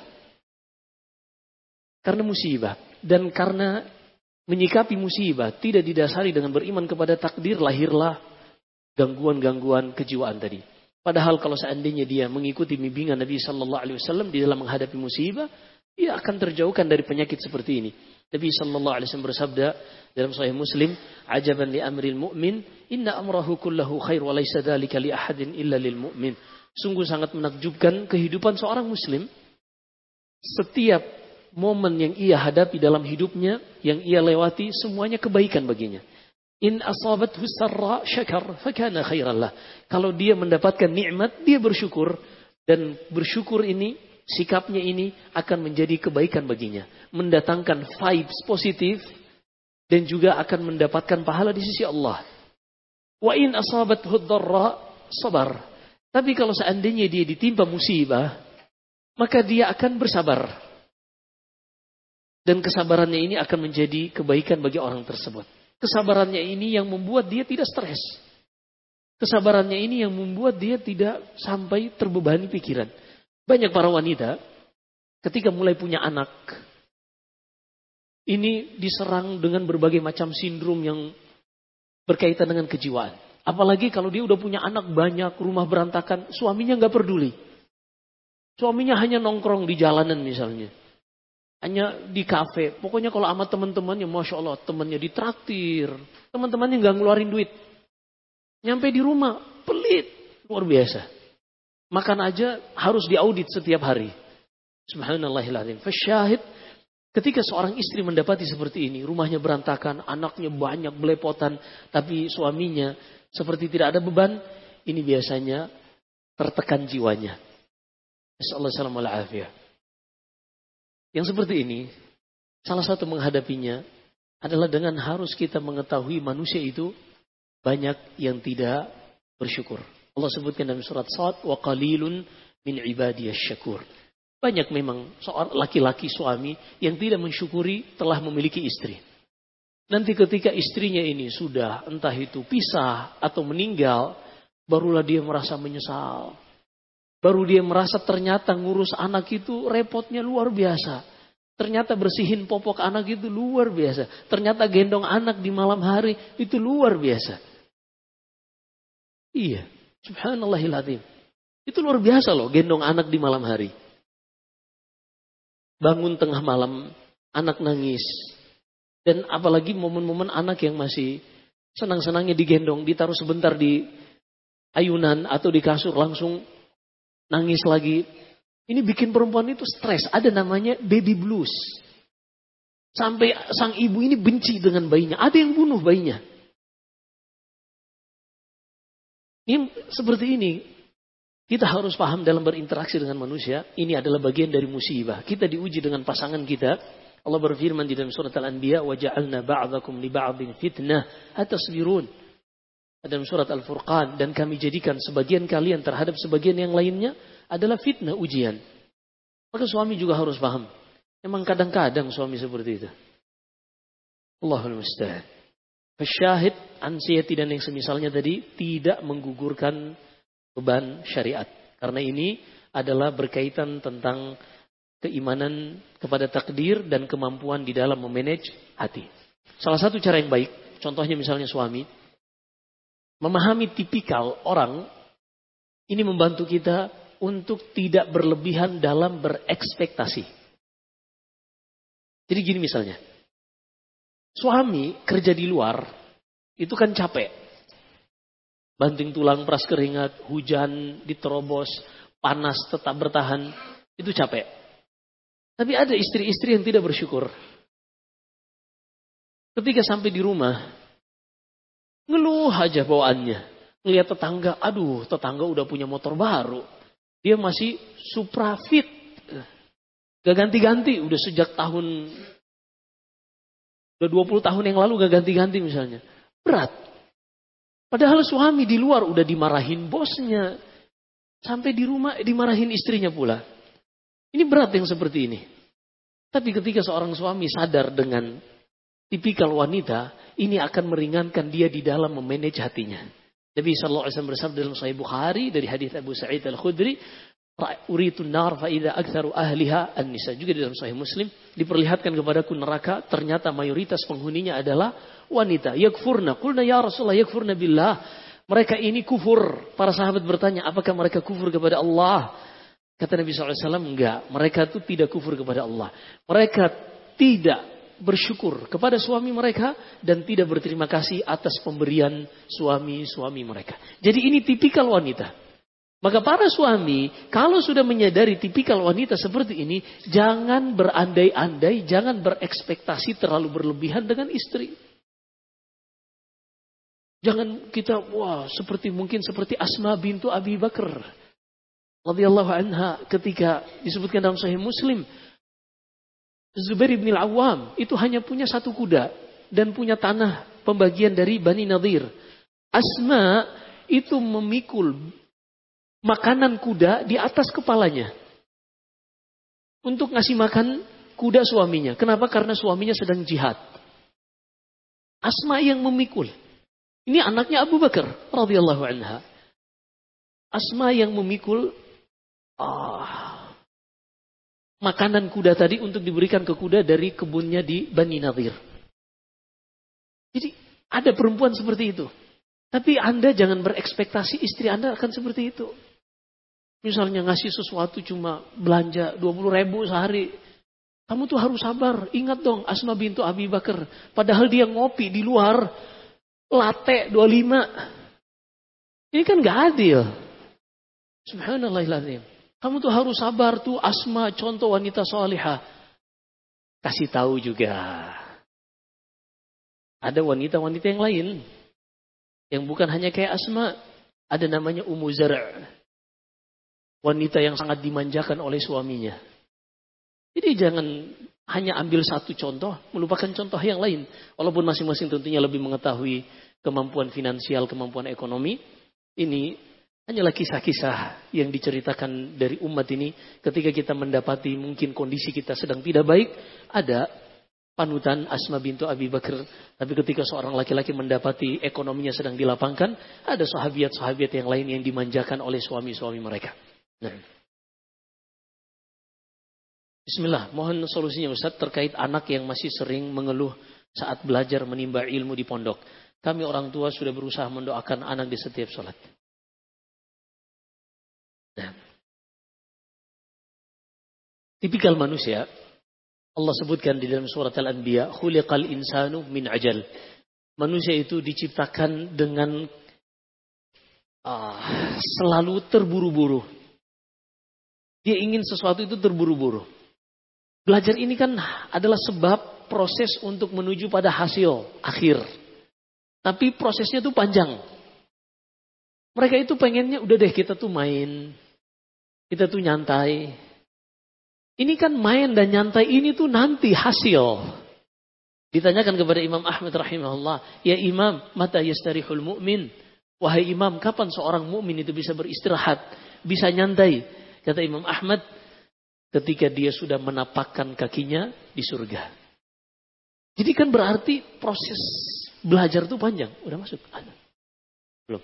B: Karena musibah. Dan karena menyikapi musibah tidak didasari dengan beriman kepada takdir, lahirlah gangguan-gangguan kejiwaan tadi. Padahal kalau seandainya dia mengikuti bimbingan Nabi Sallallahu Alaihi Wasallam di dalam menghadapi musibah, dia akan terjauhkan dari penyakit seperti ini. Nabi Sallallahu Alaihi Wasallam bersabda dalam Sahih Muslim, "Ajaban li amril mu'min, inna amrahu kullahu khair wa laysa dzalika li ahadin illa lil mu'min." Sungguh sangat menakjubkan kehidupan seorang muslim. Setiap momen yang ia hadapi dalam hidupnya, yang ia lewati, semuanya kebaikan baginya. In asabathu sarra syakar fakana khairan lah. Kalau dia mendapatkan nikmat, dia bersyukur, dan bersyukur ini, sikapnya ini akan menjadi kebaikan baginya, mendatangkan vibes positif dan juga akan mendapatkan pahala di sisi Allah. Wa in asabathu dharra sabar. Tapi kalau seandainya dia ditimpa musibah, maka dia akan bersabar. Dan kesabarannya ini akan menjadi kebaikan bagi orang tersebut. Kesabarannya ini yang membuat dia tidak stres. Kesabarannya ini yang membuat dia tidak sampai terbebani pikiran. Banyak para wanita ketika mulai punya anak, ini diserang dengan berbagai macam sindrom yang berkaitan dengan kejiwaan. Apalagi kalau dia udah punya anak banyak, rumah berantakan, suaminya nggak peduli. Suaminya hanya nongkrong di jalanan misalnya. Hanya di kafe. Pokoknya kalau sama teman-temannya, Masya Allah, temannya ditraktir. Teman-temannya nggak ngeluarin duit. Nyampe di rumah, pelit. Luar biasa. Makan aja harus diaudit setiap hari. Subhanallahiladzim. Fasyahid, ketika seorang istri mendapati seperti ini, rumahnya berantakan, anaknya banyak belepotan, tapi suaminya seperti tidak ada beban, ini biasanya tertekan jiwanya. Assalamualaikum. Yang seperti ini, salah satu menghadapinya adalah dengan harus kita mengetahui manusia itu banyak yang tidak bersyukur. Allah sebutkan dalam surat Shad, wa qalilun min ibadiyasy syakur. Banyak memang seorang laki-laki suami yang tidak mensyukuri telah memiliki istri. Nanti ketika istrinya ini sudah entah itu pisah atau meninggal, barulah dia merasa menyesal. Baru dia merasa ternyata ngurus anak itu repotnya luar biasa. Ternyata bersihin popok anak itu luar biasa. Ternyata gendong anak di malam hari itu luar biasa. Iya, subhanallahiladzim. Itu luar biasa loh, gendong anak di malam hari. Bangun tengah malam, anak nangis. Dan apalagi momen-momen anak yang masih senang-senangnya digendong, ditaruh sebentar di ayunan atau di kasur langsung nangis lagi. Ini bikin perempuan itu stres. Ada namanya baby blues. Sampai sang ibu ini benci dengan bayinya. Ada yang bunuh bayinya. Ini seperti ini. Kita harus paham dalam berinteraksi dengan manusia. Ini adalah bagian dari musibah. Kita diuji dengan pasangan kita. Allah berfirman di dalam surat Al-Anbiya. وَجَعَلْنَا بَعْضَكُمْ لِبَعْضٍ فِتْنَةً أَتَصْبِرُونَ. Dalam surat Al-Furqan. Dan kami jadikan sebagian kalian terhadap sebagian yang lainnya adalah fitnah, ujian. Maka suami juga harus paham. Memang kadang-kadang suami seperti itu. Allahul musta'an. Fasyahid, ansiyati dan yang semisalnya tadi tidak menggugurkan beban syariat. Karena ini adalah berkaitan tentang keimanan kepada takdir dan kemampuan di dalam memanage hati. Salah satu cara yang baik, contohnya misalnya suami, memahami tipikal orang, ini membantu kita untuk tidak berlebihan dalam berekspektasi. Jadi gini misalnya, suami kerja di luar, itu kan capek. Banting tulang, peras keringat, hujan, diterobos, panas, tetap bertahan. Itu capek. Tapi ada istri-istri yang tidak bersyukur. Ketika sampai di rumah, ngeluh aja bawaannya. Ngelihat tetangga, aduh tetangga udah punya motor baru. Dia masih Supra Fit. Gak ganti-ganti, udah sejak tahun, udah 20 tahun yang lalu gak ganti-ganti misalnya. Berat. Padahal suami di luar udah dimarahin bosnya. Sampai di rumah dimarahin istrinya pula. Ini berat yang seperti ini. Tapi ketika seorang suami sadar dengan tipikal wanita, ini akan meringankan dia di dalam memanage hatinya. Nabi sallallahu alaihi wasallam bersabda dalam Sahih Bukhari dari hadis Abu Sa'id Al-Khudri, "Uritun nar fa idza aktsaru ahliha an-nisa." Juga di dalam Sahih Muslim, diperlihatkan kepadaku neraka, ternyata mayoritas penghuninya adalah wanita. Yakfurna, qulna ya Rasulullah yakfurna billah. Mereka ini kufur. Para sahabat bertanya, apakah mereka kufur kepada Allah? Kata Nabi SAW, enggak. Mereka itu tidak kufur kepada Allah. Mereka tidak bersyukur kepada suami mereka dan tidak berterima kasih atas pemberian suami-suami mereka. Jadi ini tipikal wanita. Maka para suami, kalau sudah menyadari tipikal wanita seperti ini, jangan berandai-andai, jangan berekspektasi terlalu berlebihan dengan istri. Jangan kita, mungkin seperti Asma bintu Abi Bakar radhiyallahu anha, ketika disebutkan dalam Sahih Muslim, Zubair bin Al-Awwam itu hanya punya satu kuda dan punya tanah pembagian dari Bani Nadir. Asma itu memikul makanan kuda di atas kepalanya untuk ngasih makan kuda suaminya. Kenapa? Karena suaminya sedang jihad. Asma yang memikul. Ini anaknya Abu Bakar radhiyallahu anha. Asma yang memikul makanan kuda tadi untuk diberikan ke kuda dari kebunnya di Bani Nadir. Jadi ada perempuan seperti itu. Tapi Anda jangan berekspektasi istri Anda akan seperti itu. Misalnya ngasih sesuatu cuma belanja 20.000 sehari. Kamu tuh harus sabar. Ingat dong Asma bintu Abi Bakar. Padahal dia ngopi di luar. Latte 25. Ini kan gak adil. Subhanallahiladzim. Kamu tuh harus sabar tuh Asma contoh wanita salihah. Kasih tahu juga. Ada wanita-wanita yang lain. Yang bukan hanya kayak Asma. Ada namanya Ummu Zar'. Wanita yang sangat dimanjakan oleh suaminya. Jadi jangan hanya ambil satu contoh, melupakan contoh yang lain. Walaupun masing-masing tentunya lebih mengetahui kemampuan finansial, kemampuan ekonomi. Ini hanyalah kisah-kisah yang diceritakan dari umat ini. Ketika kita mendapati mungkin kondisi kita sedang tidak baik, ada panutan Asma bintu Abi Bakar. Tapi ketika seorang laki-laki mendapati ekonominya sedang dilapangkan, ada sahabiat-sahabiat yang lain yang dimanjakan oleh suami-suami mereka. Nah. Bismillah, mohon solusinya Ustaz terkait anak yang masih sering mengeluh saat belajar menimba ilmu di pondok. Kami orang tua sudah berusaha mendoakan anak di setiap sholat. Nah. Tipikal manusia, Allah sebutkan di dalam surat Al-Anbiya, khuliqal insanu min ajal. Manusia itu diciptakan dengan selalu terburu-buru. Dia ingin sesuatu itu terburu-buru. Belajar ini kan adalah sebab proses untuk menuju pada hasil akhir. Tapi prosesnya itu panjang. Mereka itu pengennya udah deh kita tuh main. Kita tuh nyantai. Ini kan main dan nyantai ini tuh nanti hasil. Ditanyakan kepada Imam Ahmad rahimahullah. Ya Imam, mata yastarihul mu'min. Wahai Imam, kapan seorang mukmin itu bisa beristirahat? Bisa nyantai? Kata Imam Ahmad, ketika dia sudah menapakkan kakinya di surga. Jadi kan berarti proses belajar itu panjang. Udah masuk? Belum.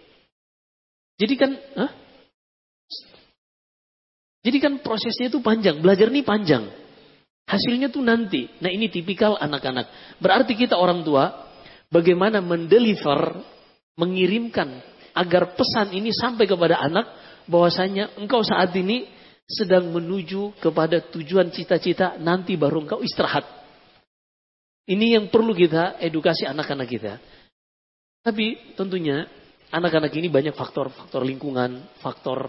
B: Jadi kan prosesnya itu panjang. Belajar ini panjang. Hasilnya tuh nanti. Nah ini tipikal anak-anak. Berarti kita orang tua, bagaimana mendeliver, mengirimkan agar pesan ini sampai kepada anak, bahwasanya engkau saat ini sedang menuju kepada tujuan cita-cita, nanti baru engkau istirahat. Ini yang perlu kita edukasi anak-anak kita. Tapi tentunya anak-anak ini banyak faktor lingkungan, faktor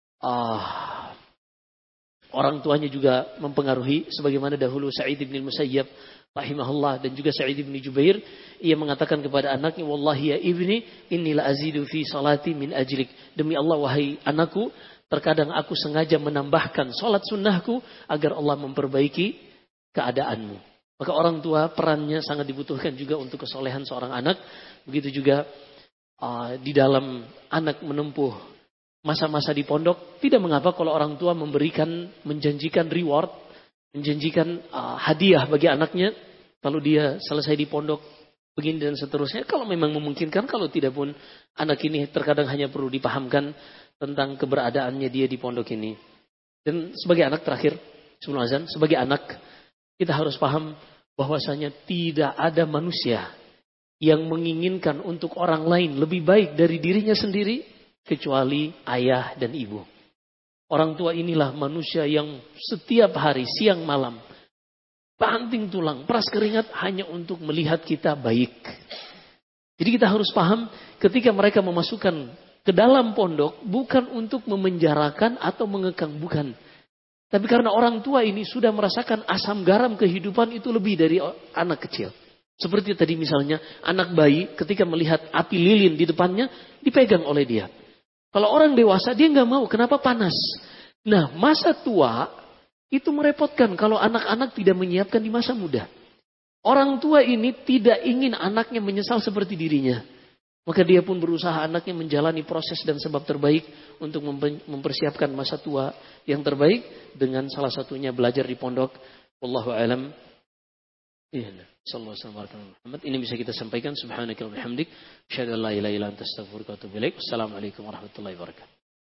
B: orang tuanya juga mempengaruhi. Sebagaimana dahulu Sa'id bin Musayyab rahimahullah dan juga Sa'id bin Jubair, ia mengatakan kepada anaknya, wallahi ya ibni, inni la azidu fi salati min ajlik. Demi Allah wahai anakku, terkadang aku sengaja menambahkan salat sunnahku agar Allah memperbaiki keadaanmu. Maka orang tua perannya sangat dibutuhkan juga untuk kesolehan seorang anak. Begitu juga di dalam anak menempuh masa-masa di pondok, tidak mengapa kalau orang tua menjanjikan reward, menjanjikan hadiah bagi anaknya kalau dia selesai di pondok begini dan seterusnya. Kalau memang memungkinkan, kalau tidak pun anak ini terkadang hanya perlu dipahamkan tentang keberadaannya dia di pondok ini. Dan sebagai anak terakhir, sebelum azan, sebagai anak kita harus paham bahwasanya tidak ada manusia yang menginginkan untuk orang lain lebih baik dari dirinya sendiri kecuali ayah dan ibu. Orang tua inilah manusia yang setiap hari siang malam banting tulang, peras keringat hanya untuk melihat kita baik. Jadi kita harus paham ketika mereka memasukkan ke dalam pondok bukan untuk memenjarakan atau mengekang, bukan. Tapi karena orang tua ini sudah merasakan asam garam kehidupan itu lebih dari anak kecil. Seperti tadi misalnya anak bayi ketika melihat api lilin di depannya dipegang oleh dia. Kalau orang dewasa dia nggak mau, kenapa panas? Nah masa tua itu merepotkan kalau anak-anak tidak menyiapkan di masa muda. Orang tua ini tidak ingin anaknya menyesal seperti dirinya. Maka dia pun berusaha anaknya menjalani proses dan sebab terbaik untuk mempersiapkan masa tua yang terbaik dengan salah satunya belajar di pondok. Wallahu a'lam. Sallallahu alaihi wasallam. Ini bisa kita sampaikan. Subhanakallahumma wa bihamdik, asyhadu an la ilaha illa anta, astaghfiruka wa atubu ilaik. Wassalamualaikum warahmatullahi wabarakatuh.